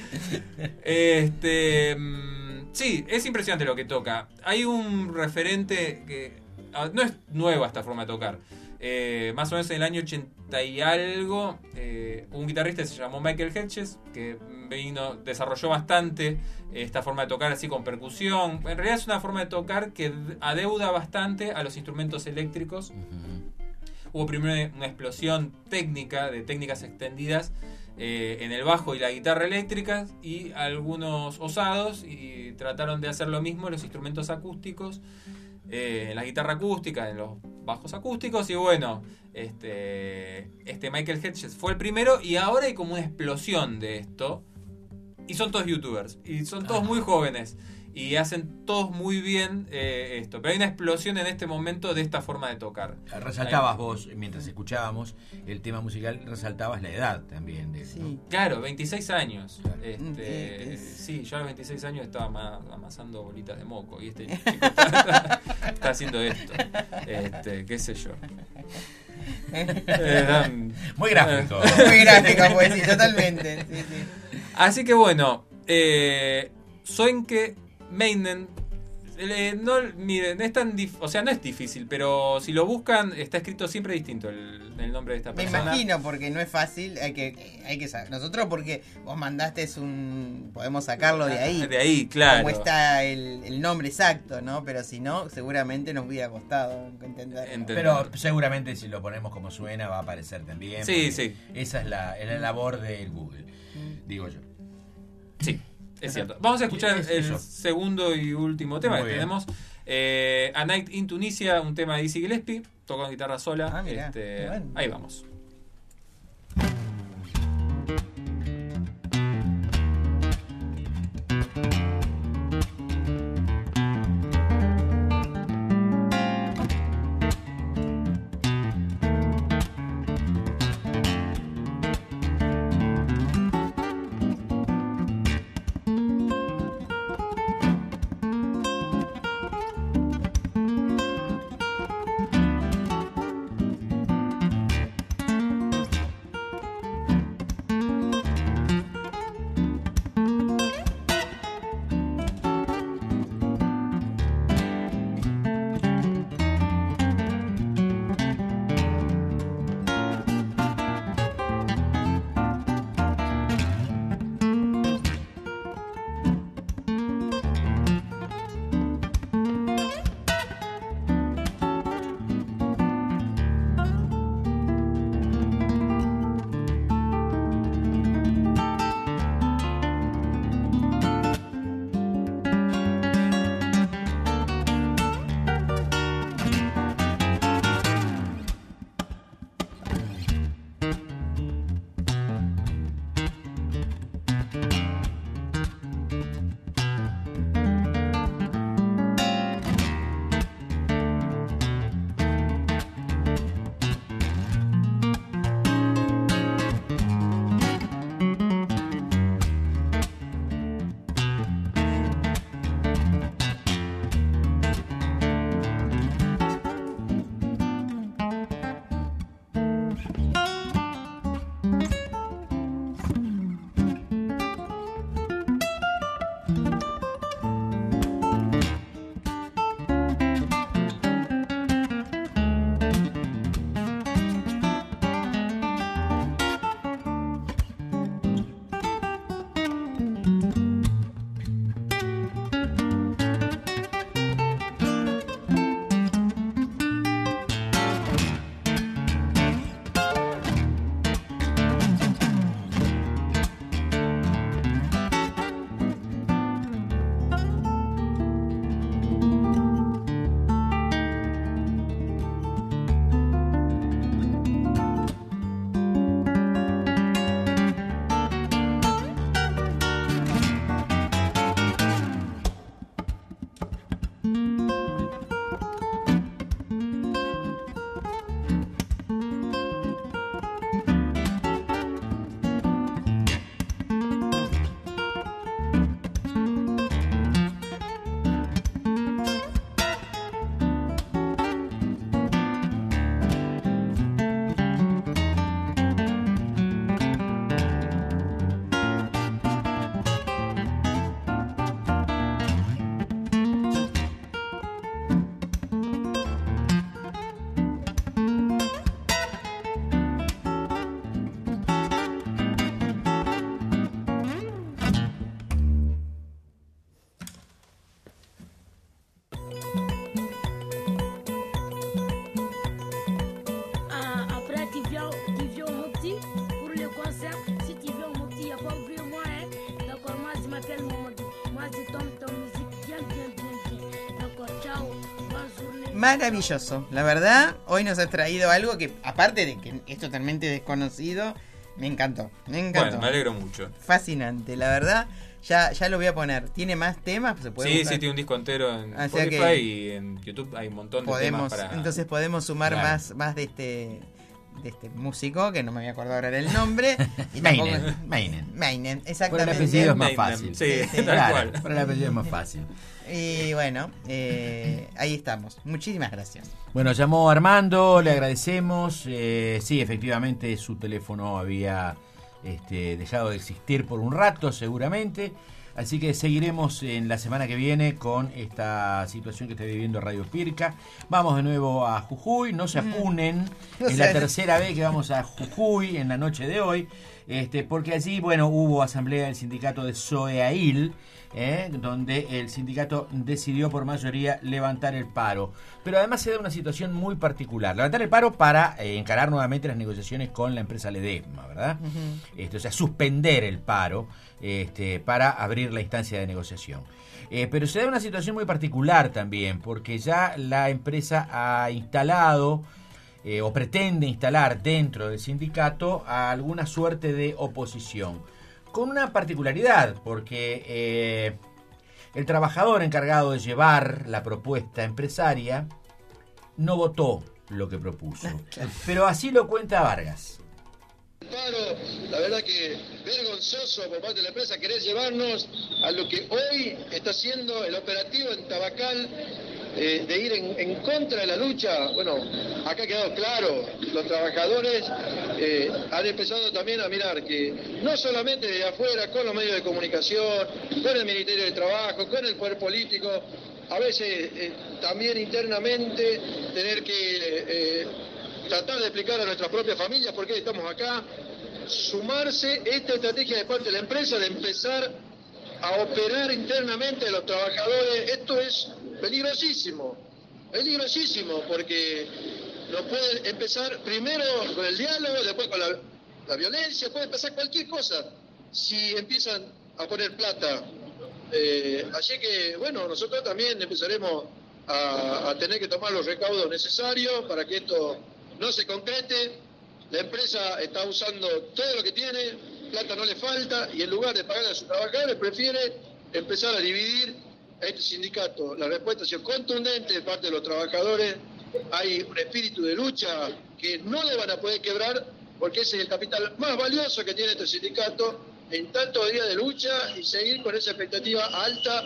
Sí, es impresionante lo que toca. Hay un referente que no es nueva esta forma de tocar. Más o menos en el año 80 y algo, un guitarrista se llamó Michael Hedges, que desarrolló bastante esta forma de tocar así con percusión. En realidad es una forma de tocar que adeuda bastante a los instrumentos eléctricos. Hubo primero una explosión técnica, de técnicas extendidas en el bajo y la guitarra eléctrica, y algunos osados y trataron de hacer lo mismo en los instrumentos acústicos, en la guitarra acústica, en los bajos acústicos, y Michael Hedges fue el primero, y ahora hay como una explosión de esto, y son todos youtubers, y son todos muy jóvenes, y hacen todos muy bien esto. Pero hay una explosión en este momento de esta forma de tocar. Resaltabas vos, mientras escuchábamos el tema musical, resaltabas la edad también de eso, ¿no? Claro, 26 años. Sí, yo a los 26 años estaba amasando bolitas de moco, y este chico está haciendo esto. Qué sé yo. Muy gráfico. Muy gráfico, pues sí, totalmente. Sí. Así que Sönke Meinen, miren, no es difícil, pero si lo buscan está escrito siempre distinto el nombre de esta persona. Me imagino, porque no es fácil, hay que saber. Nosotros porque vos mandaste podemos sacarlo de ahí. De ahí, claro. Como está el nombre exacto, ¿no? Pero si no, seguramente nos hubiera costado entenderlo. Pero seguramente si lo ponemos como suena va a aparecer también. Sí. Esa es la labor del Google, digo yo. Sí. Es cierto. Vamos a escuchar el segundo y último tema que tenemos. A Night in Tunisia, un tema de Dizzy Gillespie, toca con guitarra sola. Mirá, bueno. Ahí vamos. Maravilloso, la verdad. Hoy nos has traído algo que, aparte de que es totalmente desconocido, me encantó. Bueno, me alegro mucho. Fascinante, la verdad. Ya lo voy a poner. ¿Tiene más temas? ¿Se puede buscar? Sí, tiene un disco entero en Spotify y en YouTube hay un montón de temas para... Entonces podemos sumar más de este músico, que no me voy a acordar ahora el nombre. Meinen, exactamente. Por el apellido es más fácil. Sí, tal cual. Por el apellido es más fácil. Y bueno, ahí estamos. Muchísimas gracias. Bueno, llamó Armando, le agradecemos. Sí, efectivamente su teléfono había dejado de existir por un rato, seguramente. Así que seguiremos en la semana que viene con esta situación que está viviendo Radio Pirca. Vamos de nuevo a Jujuy, no se apunen. Es la tercera vez que vamos a Jujuy en la noche de hoy. Porque allí, hubo asamblea del sindicato de SOEAIL, donde el sindicato decidió por mayoría levantar el paro. Pero además se da una situación muy particular. Levantar el paro para encarar nuevamente las negociaciones con la empresa Ledesma, ¿verdad? O sea, suspender el paro para abrir la instancia de negociación. Pero se da una situación muy particular también, porque ya la empresa ha instalado... o pretende instalar dentro del sindicato a alguna suerte de oposición, con una particularidad, porque el trabajador encargado de llevar la propuesta empresaria no votó lo que propuso, pero así lo cuenta Vargas. Paro, la verdad que vergonzoso por parte de la empresa querer llevarnos a lo que hoy está haciendo el operativo en Tabacal, de ir en contra de la lucha. Bueno, acá ha quedado claro, los trabajadores han empezado también a mirar que no solamente de afuera, con los medios de comunicación, con el Ministerio de Trabajo, con el poder político, a veces también internamente tener que tratar de explicar a nuestra propia familia por qué estamos acá, sumarse esta estrategia de parte de la empresa de empezar a operar internamente a los trabajadores. Esto es peligrosísimo, porque no pueden empezar primero con el diálogo, después con la violencia, puede pasar cualquier cosa si empiezan a poner plata. Así que, nosotros también empezaremos a tener que tomar los recaudos necesarios para que esto no se concrete. La empresa está usando todo lo que tiene, plata no le falta, y en lugar de pagarle a sus trabajadores prefiere empezar a dividir a este sindicato. La respuesta ha sido contundente de parte de los trabajadores. Hay un espíritu de lucha que no lo van a poder quebrar, porque ese es el capital más valioso que tiene este sindicato en tantos días de lucha, y seguir con esa expectativa alta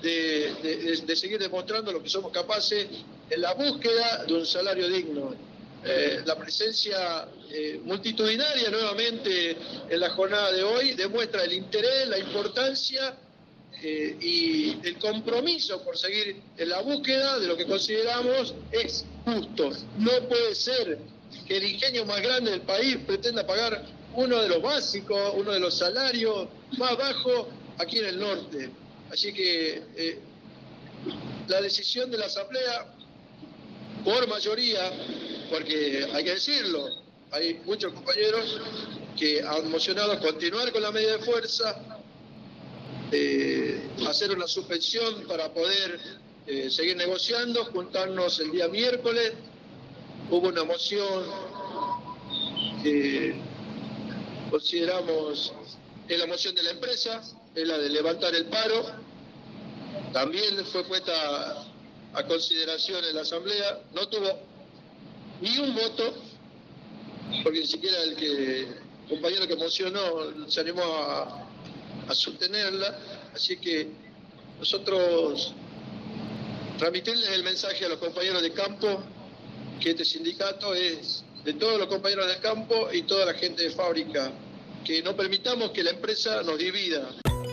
de seguir demostrando lo que somos capaces en la búsqueda de un salario digno. La presencia multitudinaria nuevamente en la jornada de hoy demuestra el interés, la importancia y el compromiso por seguir en la búsqueda de lo que consideramos es justo. No puede ser que el ingenio más grande del país pretenda pagar uno de los básicos, uno de los salarios más bajos aquí en el norte. Así que la decisión de la Asamblea, por mayoría, porque hay que decirlo, hay muchos compañeros que han mocionado a continuar con la medida de fuerza, hacer una suspensión para poder seguir negociando, juntarnos el día miércoles. Hubo una moción que consideramos es la moción de la empresa, es la de levantar el paro. También fue puesta a consideración en la Asamblea, no tuvo ni un voto, porque ni siquiera el compañero que mocionó se animó a sostenerla. Así que nosotros transmitirles el mensaje a los compañeros de campo, que este sindicato es de todos los compañeros del campo y toda la gente de fábrica, que no permitamos que la empresa nos divida.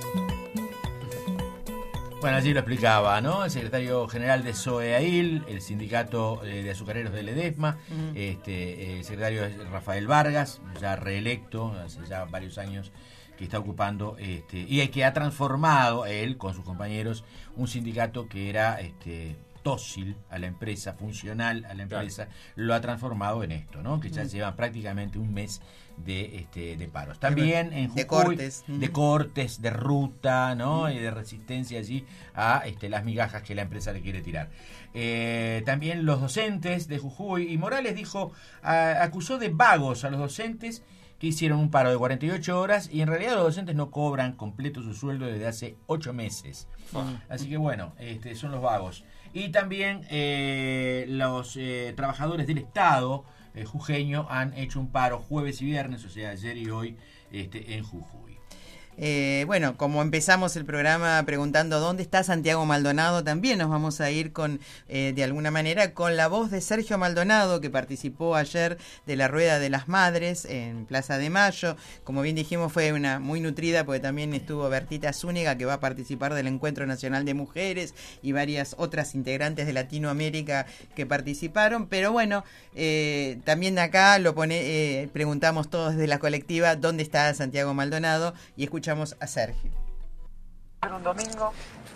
Bueno, allí lo explicaba, ¿no? El secretario general de SOEAIL, el sindicato de azucareros de Ledesma, el secretario es Rafael Vargas, ya reelecto hace ya varios años, que está ocupando y que ha transformado él con sus compañeros un sindicato que era dócil a la empresa, funcional a la empresa, lo ha transformado en esto, ¿no? Que ya llevan prácticamente un mes de paros. También en Jujuy, de cortes, de ruta, ¿no? Y de resistencia allí a las migajas que la empresa le quiere tirar. También los docentes de Jujuy, y Morales acusó de vagos a los docentes que hicieron un paro de 48 horas y en realidad los docentes no cobran completo su sueldo desde hace 8 meses. Así que bueno, son los vagos. Y también los trabajadores del Estado jujeño han hecho un paro jueves y viernes, o sea, ayer y hoy, en Jujuy. Bueno, como empezamos el programa preguntando dónde está Santiago Maldonado, también nos vamos a ir con, de alguna manera, con la voz de Sergio Maldonado, que participó ayer de la Rueda de las Madres en Plaza de Mayo. Como bien dijimos, fue una muy nutrida, porque también estuvo Bertita Zúñiga, que va a participar del Encuentro Nacional de Mujeres, y varias otras integrantes de Latinoamérica que participaron. Pero bueno, también acá preguntamos todos desde la colectiva dónde está Santiago Maldonado, y escuchamos a Sergio. Un domingo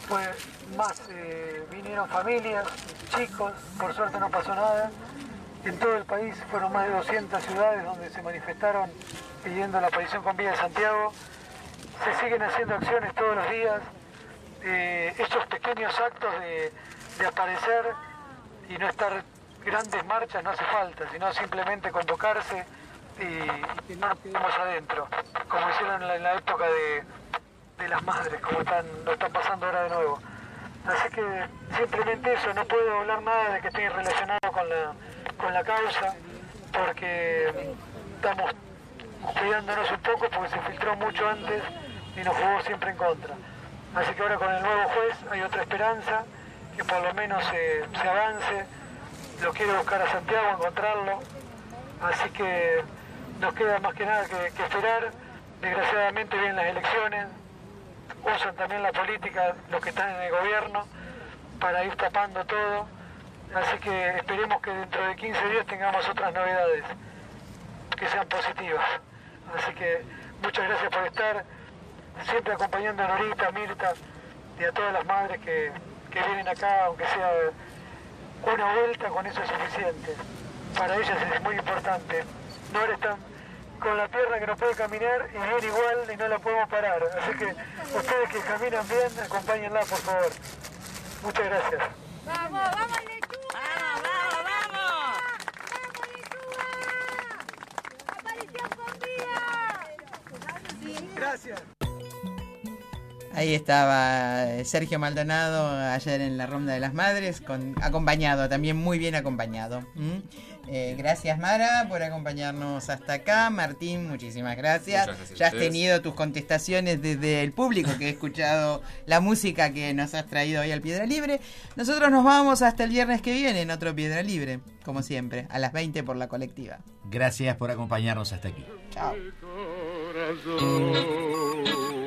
vinieron familias, chicos, por suerte no pasó nada. En todo el país fueron más de 200 ciudades donde se manifestaron pidiendo la aparición con vida de Santiago. Se siguen haciendo acciones todos los días. Estos pequeños actos de aparecer y no estar grandes marchas no hace falta, sino simplemente convocarse y que no nos quedemos adentro, como hicieron en la época de las madres, como lo están pasando ahora de nuevo. Así que simplemente eso, no puedo hablar nada de que esté relacionado con la causa, porque estamos cuidándonos un poco, porque se filtró mucho antes y nos jugó siempre en contra. Así que ahora con el nuevo juez hay otra esperanza, que por lo menos se avance. Lo quiero buscar a Santiago, encontrarlo, así que nos queda más que nada que esperar. Desgraciadamente vienen las elecciones, usan también la política los que están en el gobierno para ir tapando todo, así que esperemos que dentro de 15 días tengamos otras novedades que sean positivas. Así que muchas gracias por estar, siempre acompañando a Norita, a Mirta y a todas las madres que vienen acá, aunque sea una vuelta, con eso es suficiente. Para ellas es muy importante. Nora está con la pierna que no puede caminar y viene igual y no la podemos parar. Así que ustedes que caminan bien, acompáñenla, por favor. Muchas gracias. ¡Vamos, vamos, Lechuga! ¡Vamos, vamos, vamos! ¡Aparición con vida! Gracias. Ahí estaba Sergio Maldonado ayer en la Ronda de las Madres, acompañado, también muy bien acompañado. Gracias, Mara, por acompañarnos hasta acá. Martín, muchísimas gracias. Ya has tenido tus contestaciones desde el público, que he escuchado la música que nos has traído hoy al Piedra Libre. Nosotros nos vamos hasta el viernes que viene en otro Piedra Libre, como siempre, a las 20 por la colectiva. Gracias por acompañarnos hasta aquí. Chao.